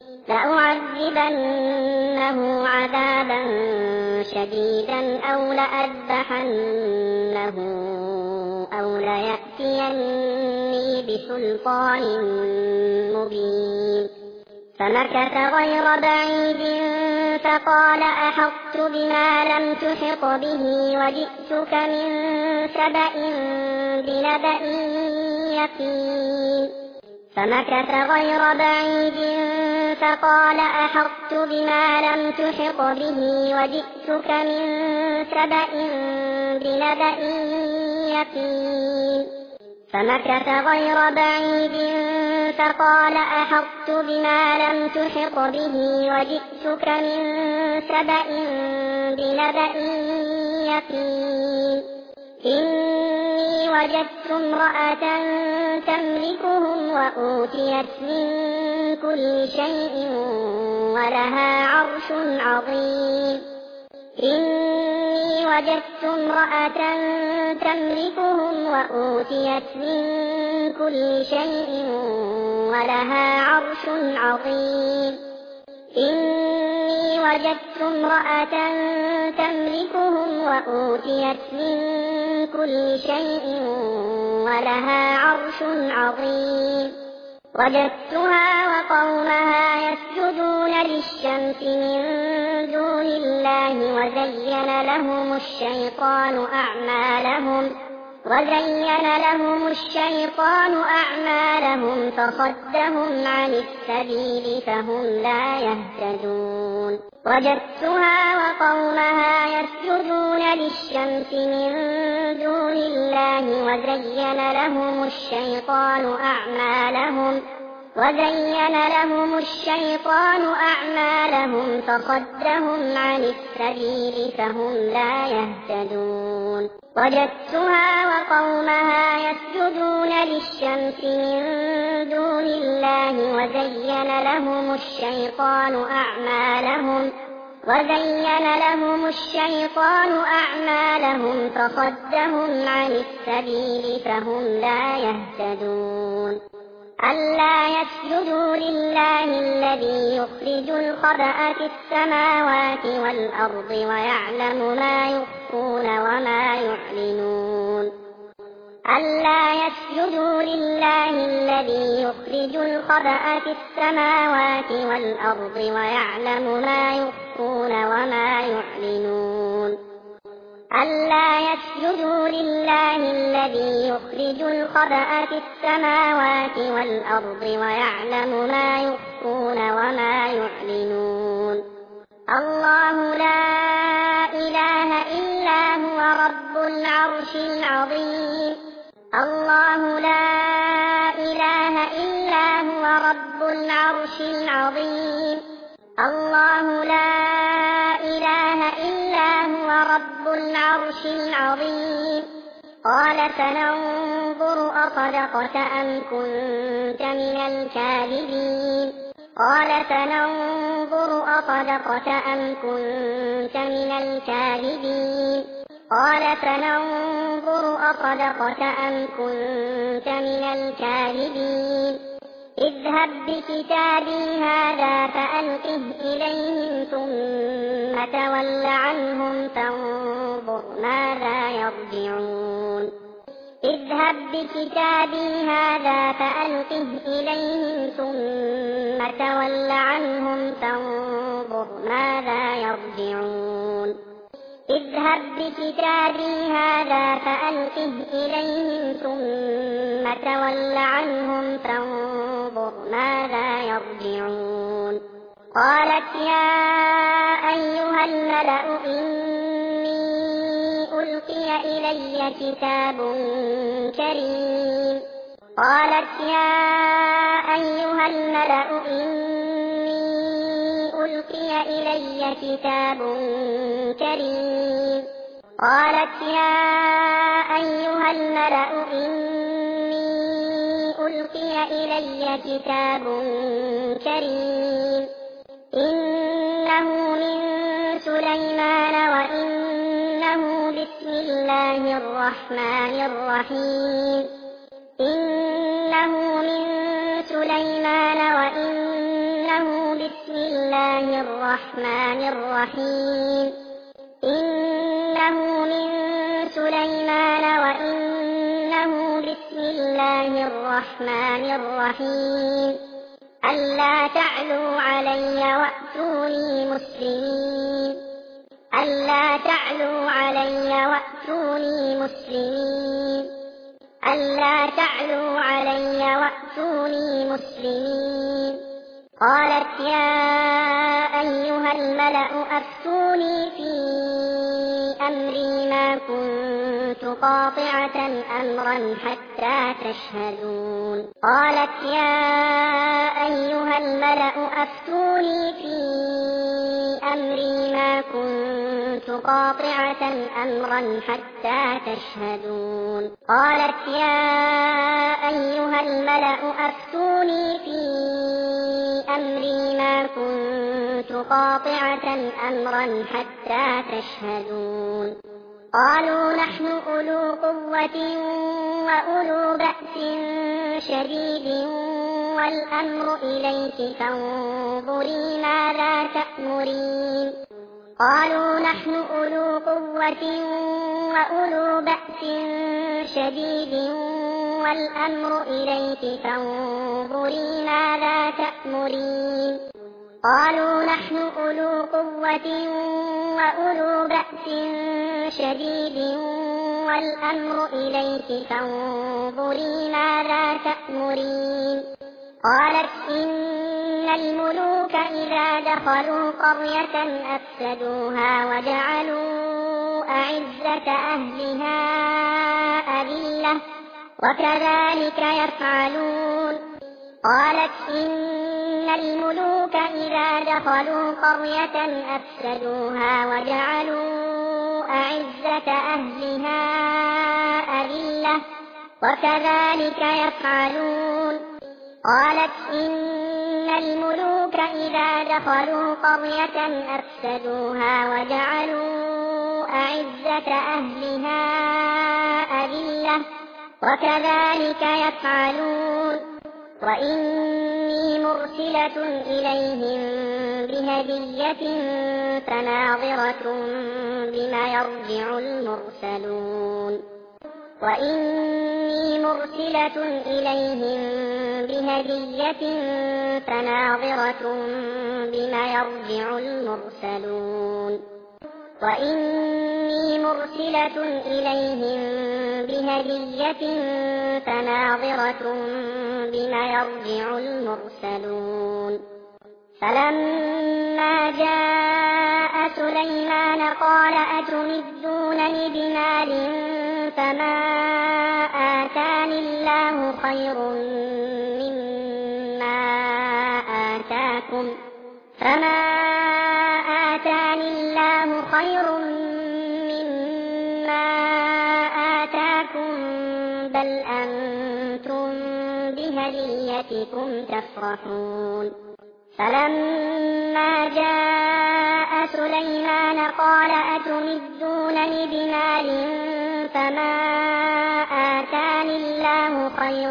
لأعذبنه عذابا شديدا أو لأذبحنه أو ليأتيني بسلطان مبين فمكث غير بعيد فقال أحطت بما لم تحط به وجئتك من سبأ بنبأ يقين فمكث غير بعيد فقال أحطت بما لم تحط به وجئتك من سبأ بنبأ يقين فمكث غير بعيد فقال أحطت بما لم تحط به وجئتك من سبأ بنبأ يقين إني وجدت امرأة تملكهم وأوتيت من كل شيء ولها عرش عظيم إني وجدت امرأة تملكهم وأوتيت من كل شيء ولها عرش عظيم إني وجدت امرأة تملكهم وأوتيت من كل شيء ولها عرش عظيم وجدتها وقومها يسجدون للشمس من دون الله وزين لهم الشيطان أعمالهم وزين لهم الشيطان أعمالهم فصدهم عن السبيل فهم لا يهتدون وجدتها وقومها يسجدون للشمس من دون الله وزين لهم الشيطان أعمالهم وزين لهم الشيطان أعمالهم فصدهم عن السبيل فهم لا يهتدون وجدتها وقومها يسجدون للشمس من دون الله وزين لهم الشيطان أعمالهم وزين لهم الشيطان أعمالهم فصدهم عن السبيل فهم لا يهتدون ألا يسجدوا لله الذي يخرج الخبأ في السماوات والأرض ويعلم ما يخفون وما يعلنون ألا يسجدوا لله الذي يخرج الخبأ في السماوات والأرض ويعلم ما يخفون وما يعلنون ألا يسجدوا لله الذي يخرج الخبأ في السماوات والأرض ويعلم ما يخفون وما يعلنون الله لا إله إلا هو رب العرش العظيم الله لا إله إلا هو رب العرش العظيم الله لا إله إلا هو رب العرش العظيم قال سننظر أصدقت أم كنت من الكاذبين قال سننظر أصدقت أم كنت من الكاذبين قال سننظر أصدقت أم كنت من الكاذبين اذهب بكتابي هذا فألقه إليهم ثم تول عنهم فانظر ماذا يرجعون اذهب بكتابي هذا فألقه إليهم ثم تول عنهم فانظر ماذا يرجعون اذهب بكتابي هذا فألقه إليهم ثم تول عنهم فانظر ماذا يرجعون قالت يا أيها الملأ إني ألقي إلي كتاب كريم قالت يا أيها الملأ إني ألقي إلي كتاب كريم قالت يا أيها الملأ إني ألقي إلي كتاب كريم إنه من سليمان وإنه بسم الله الرحمن الرحيم إنه من سليمان وإنه بسم الله الرحمن الرحيم إنه من سليمان وإنه بسم الله الرحمن الرحيم ألا تعلوا علي وأتوني مسلمين ألا تعلوا علي وأتوني مسلمين ألا تعلوا علي وأتوني مسلمين قالت يا أيها الملأ أفتوني في أمري ما كنت قاطعة أمرا حتى تشهدون قالت يا أيها الملأ أفتوني في أمري ما كنت قاطعة أمرا حتى تشهدون قالت يا أيها الملأ أفتوني في أمري ما كنت قاطعة أمرا حتى تشهدون قالوا نحن أولو قوة وأولو بأس شديد والأمر إليك فانظري ماذا تأمرين قالوا نحن أولو قوة وأولو بأس شديد والأمر إليك فانظري ماذا تأمرين قالوا نحن أولو قوة وأولو بأس شديد والأمر إليك فانظري ماذا تأمرين قالت إن الملوك إذا دخلوا قرية أفسدوها وجعلوا أعزة أهلها أذلة وكذلك يفعلون قالت إن الملوك إذا دخلوا قرية أفسدوها وجعلوا أعزة أهلها أذلة وكذلك يفعلون قالت إن الملوك إذا دخلوا قرية أفسدوها وجعلوا أعزة أهلها أذلة وكذلك يفعلون وإني مرسلة إليهم بهدية فناظرة بما يرجع المرسلون وإني مرسلة إليهم بهدية فناظرة بما يرجع المرسلون وإني مرسلة إليهم بهدية فناظرة بما يرجع المرسلون فلما جاء سليمان قال أتمدونني بمال فما آتاني الله خير مما آتاكم فما آتاني الله خير مما آتاكم بل أنتم بهديتكم تفرحون فلما جاء سليمان قال أتمدونني بمال فما آتاني الله خير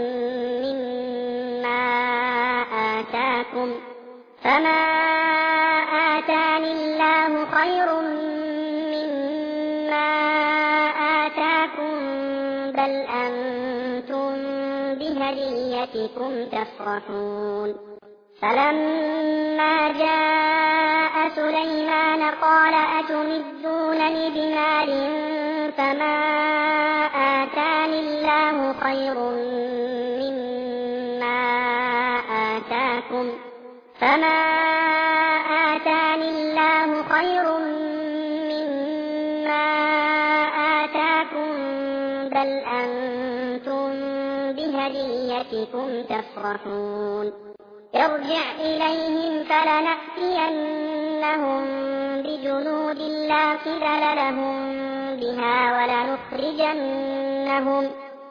مما آتاكم فما آتاني الله خير مما آتاكم بل أنتم بهديتكم تفرحون فلما جاء سليمان قال أتمدونني بمال فما آتاني الله خير مما آتاكم فما آتاني الله خير مما آتاكم بل أنتم بهديتكم تفرحون ارجع إليهم فلنأتينهم بجنود لا قبل لهم بها ولنخرجنهم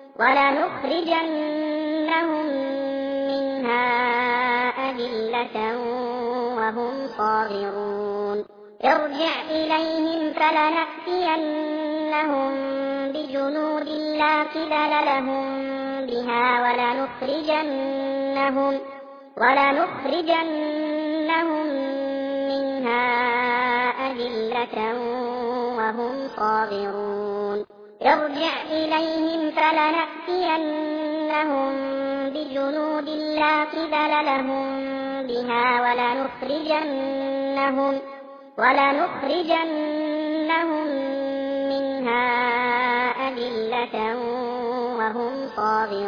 ولنخرجنهم منها أذلة وهم صاغرون ارجع إليهم فلنأتينهم بجنود لا قبل لهم بها ولنخرجنهم ولنخرجنهم منها أذلة وهم صاغرون ارجع إليهم فلنأتينهم بجنود لا قبل لهم بها ولنخرجنهم ولنخرجنهم منها أذلة وهم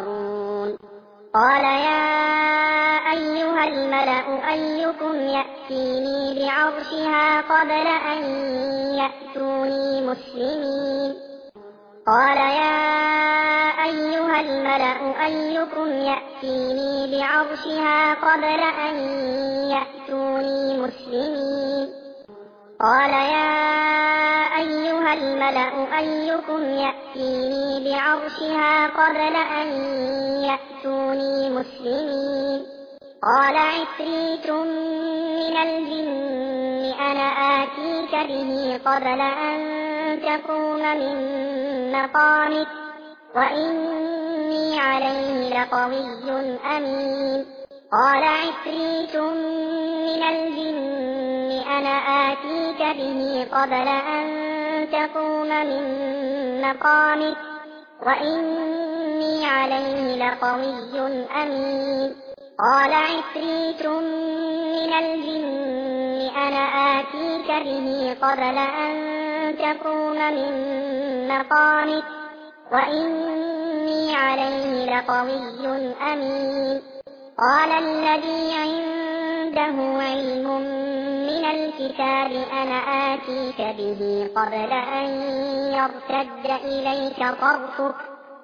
صاغرون قال يا أيها الملأ أيكم يأتي يأتيني بعرشها قبل أن يأتوني مسلمين قال يا أيها الملأ أيكم يأتيني بعرشها قبل أن يأتوني مسلمين قال يا أيها الملأ أيكم يأتيني بعرشها قبل أن يأتوني مسلمين قال عفريت من الجن أنا آتيك به قبل أن تقوم من مقامك وإني عليه لقوي أمين قال عفريت من الجن أنا آتيك به قبل أن تقوم من مقامك وإني عليه لقوي أمين قال عفريت من الجن أنا آتيك به قبل أن تقوم من مقامك وإني عليه لقوي أمين قال الذي عنده علم من الكتاب أنا آتيك به قبل أن يرتد إليك طرفك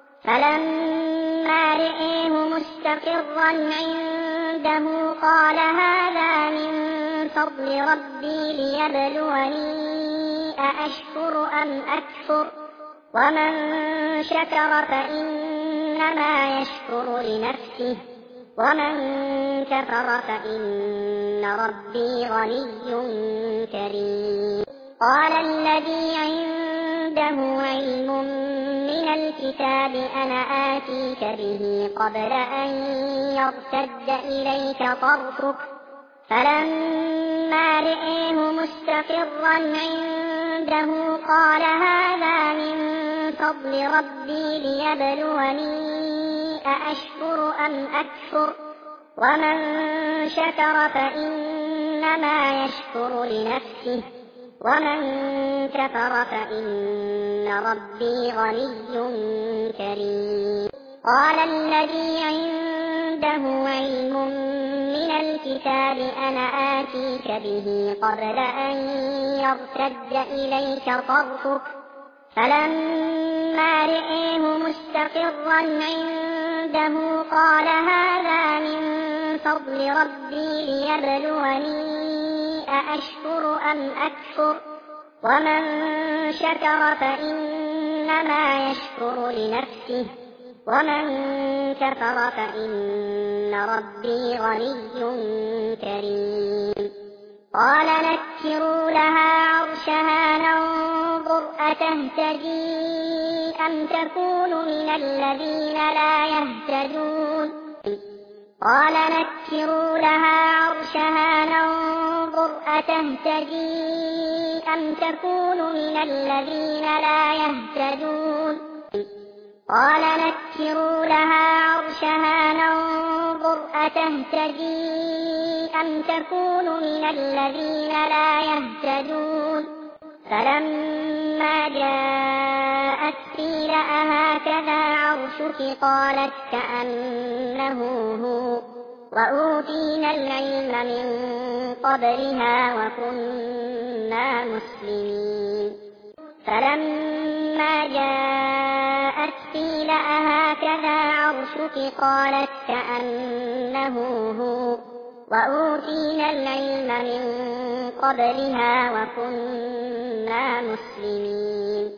فلما رئيه مستقرا عنده قال هذا من فضل ربي ليبلوني أأشكر أم أكفر ومن شكر فإنما يشكر لنفسه ومن كفر فإن ربي غني كريم قال الذي عنده علم من الكتاب أنا آتيك به قبل أن يرتد إليك طرفك فلما رئيه مستقرا عنده قال هذا من فضل ربي ليبلوني أأشكر أم أكفر ومن شكر فإنما يشكر لنفسه ومن كفر فإن ربي غني كريم قال الذي عنده علم من الكتاب أنا آتيك به قبل أن يرتد إليك طرفك فلما رئيه مستقرا عنده قال هذا من فضل ربي ليبلوني أأشكر أم أكفر ومن شكر فإنما يشكر لنفسه ومن كفر فإن ربي غني كريم قال نكروا لها عرشها ننظر أتهتدي أم تكون من الذين لا يهتدون قال نكروا لها عرشها ننظر أتهتدي أم تكون من الذين لا يهتدون قال نكروا لها عرشها ننظر أتهتدي أم تكون من الذين لا يهتدون فلما جاءت قيل أهكذا عرشك قالت كأنه هو وأوتينا العلم من قبلها وكنا مسلمين فلما جاءت قيل أهكذا عرشك قالت كأنه هو وأوتينا العلم من قبلها وكنا مسلمين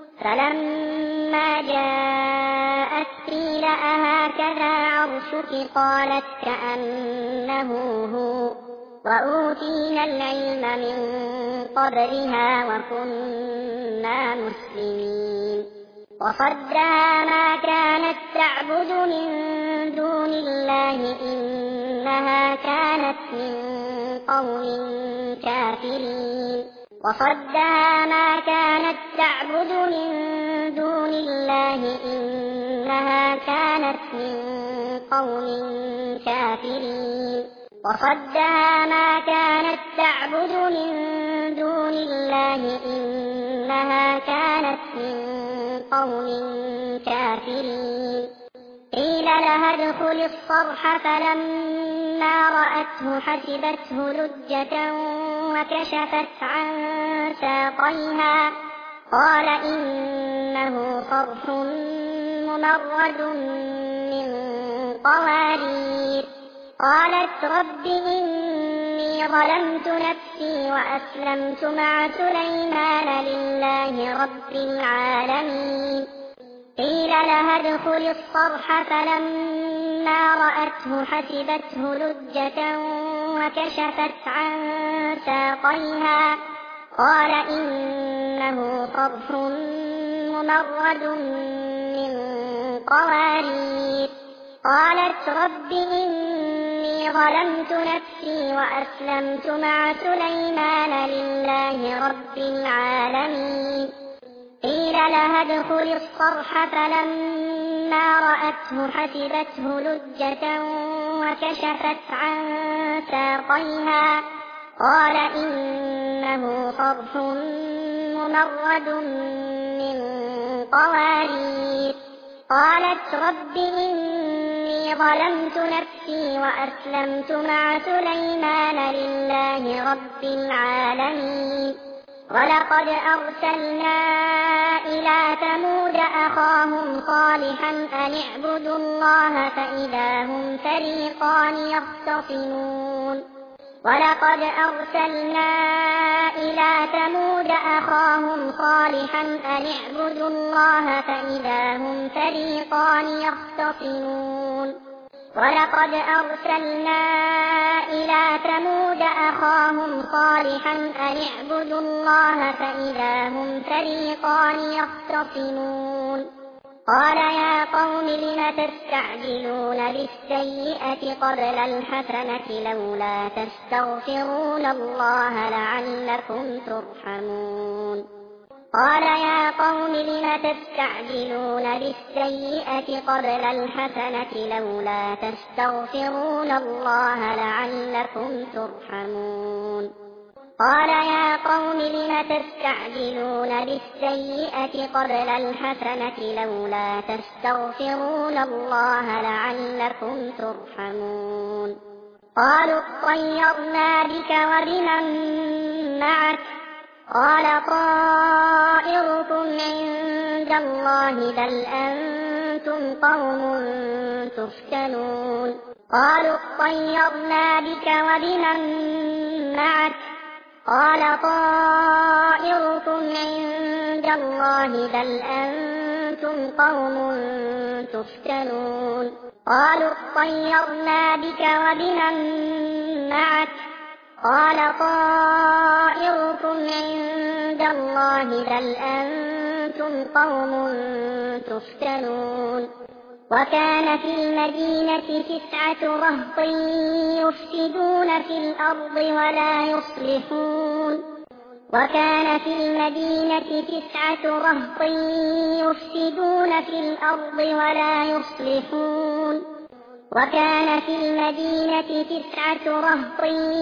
فلما جاءت قيل أهكذا عرشك قالت كأنه هو وأوتينا العلم من قبلها وكنا مسلمين وصدها ما كانت تعبد من دون الله إنها كانت من قوم كافرين وصدها ما كانت تعبد من دون الله إنها كانت من قوم كافرين وصدها ما كانت تعبد من دون الله إنها كانت من قوم كافرين قيل لها ادخل الصرح فلما رأته حسبته لجة وكشفت عن ساقيها قال إنه صرح ممرد من قوارير. قالت رب إني ظلمت نفسي وأسلمت مع سليمان لله رب العالمين. قيل لها ادخل الصرح فلما رأته حسبته لجة وكشفت عن ساقيها قال إنه صرح ممرد من قوارير. قالت رب إني ظلمت نفسي وأسلمت مع سليمان لله رب العالمين. قيل لها ادخل الصرح فلما رأته حسبته لجة وكشفت عن ساقيها قال إنه صرح ممرد من قوارير. قالت رب إني ظلمت نفسي وأسلمت مع سليمان لله رب العالمين. ولقد أرسلنا إلى ثمود أخاهم صالحا أن اعبدوا الله فإذا هم فريقان يختصمون. ولقد أرسلنا إلى ثمود أخاهم صالحا أن اعبدوا الله فإذا هم فريقان يختصمون. ولقد أرسلنا إلى ثمود أخاهم صالحا أن اعبدوا الله فإذا هم فريقان يختصمون. قال يا قوم لم تستعجلون بالسيئة قبل الحسنة لولا تستغفرون الله لعلكم ترحمون. قال يا قوم لم تستعجلون بالسيئة قبل الحسنة لولا تستغفرون الله لعلكم ترحمون. قال يا قوم لم تستعجلون بالسيئة قبل الحسنة لولا تستغفرون الله لعلكم ترحمون. قالوا اطيرنا بك وبمن معك قال طائركم عند الله بل أنتم قوم تفتنون. قالوا اطيرنا بك وبمن معك قال طائركم عند الله بل أنتم قوم تفتنون. قالوا اطيرنا بك وبمن معك قال طائركم عند الله بل أنتم قوم تفتنون. وكان في المدينة تسعة رهط يفسدون في الأرض ولا يصلحون. وكان في المدينة تسعة رهط يفسدون في الأرض ولا يصلحون. وكان في المدينة تسعة رهط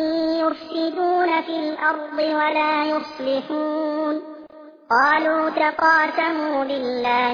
يفسدون في الأرض ولا يصلحون. قالوا تقاسموا بالله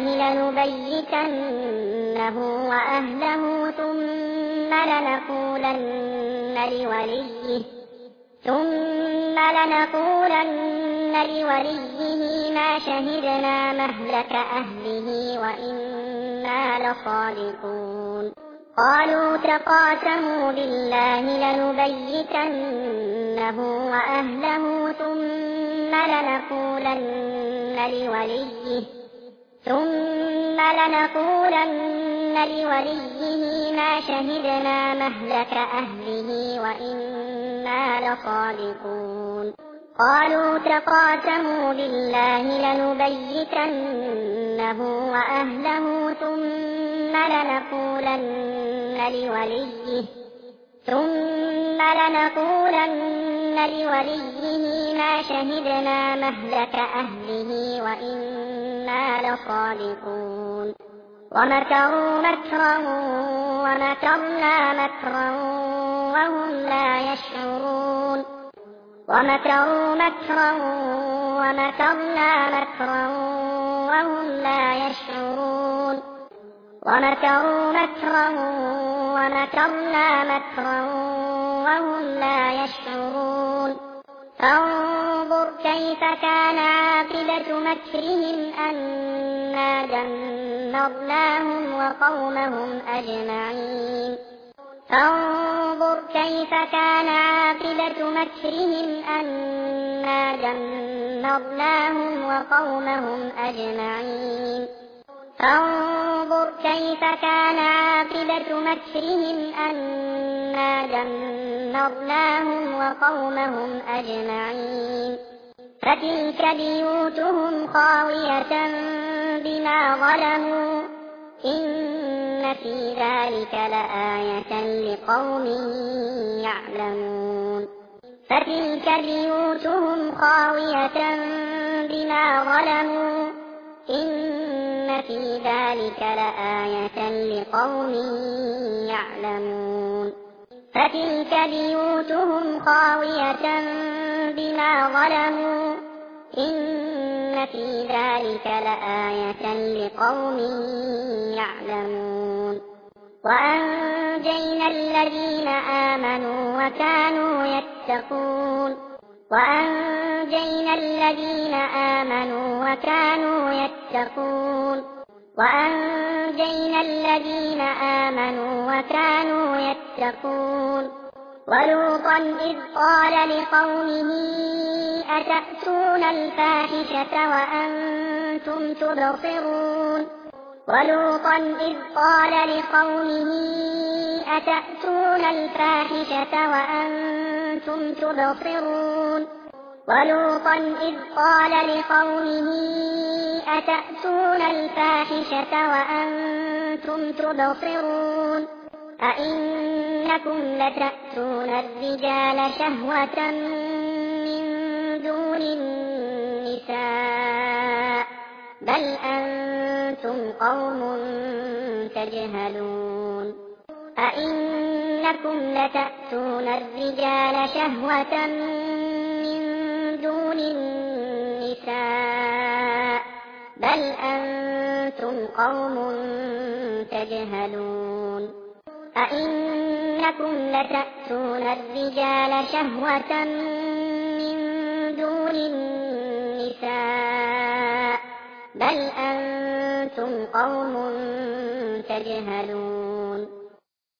لنبيتنه وأهله ثم لنقولن لوليه ثم لنقولن لوليه ما شهدنا مهلك أهله وإنا لصادقون. قالوا تقاسموا بالله لنبيتنه وأهله ثم لنقولن لوليه ثم لنقولن لوليه ما شهدنا مهلك أهله وإنا لصادقون. قالوا تقاسموا بالله لنبيتنه وأهله ثم لنقولن لوليه ثم لنقولن لوليه ما شهدنا مهلك أهله وإنا لصادقون. ومكروا مكرا ومكرنا مكرا وهم لا يشعرون. ومكروا مكرا ومكرنا مكرا وهم لا يشعرون. ومكروا مكرا ومكرنا مكرا وهم لا يشعرون فانظر كيف كان عاقبة مكرهم أنا دمرناهم وقومهم أجمعين فانظر كيف كان عاقبة مكرهم أنا دمرناهم وقومهم أجمعين فانظر كيف كان عاقبة مكرهم أنا دمرناهم وقومهم أجمعين فتلك بيوتهم خاوية بما ظلموا إن في ذلك لآية لقوم يعلمون فتلك بيوتهم خاوية بما ظلموا إن في ذلك لآية لقوم يعلمون فتلك بيوتهم خاوية بما ظلموا إن في ذلك لآية لقوم يعلمون وأنجينا الذين آمنوا وكانوا يتقون وأنجينا الذين آمنوا وكانوا يتقون وأنجينا الذين آمنوا وكانوا يتقون ولوطا إذ قال لقومه أتأتون الفاحشة وأنتم تبصرون ولوطا إذ قال لقومه أتأتون الفاحشة وأنتم تبصرون ولوطا إذ قال لقومه أتأتون الفاحشة وأنتم تبصرون أئنكم لتأتون الرجال شهوة من دون النساء بل أنتم قوم تجهلون أئنكم لتأتون الرجال شهوة من دون النساء بل أنتم قوم تجهلون أئنكم لتأتون الرجال شهوة من دون النساء بل أنتم قوم تجهلون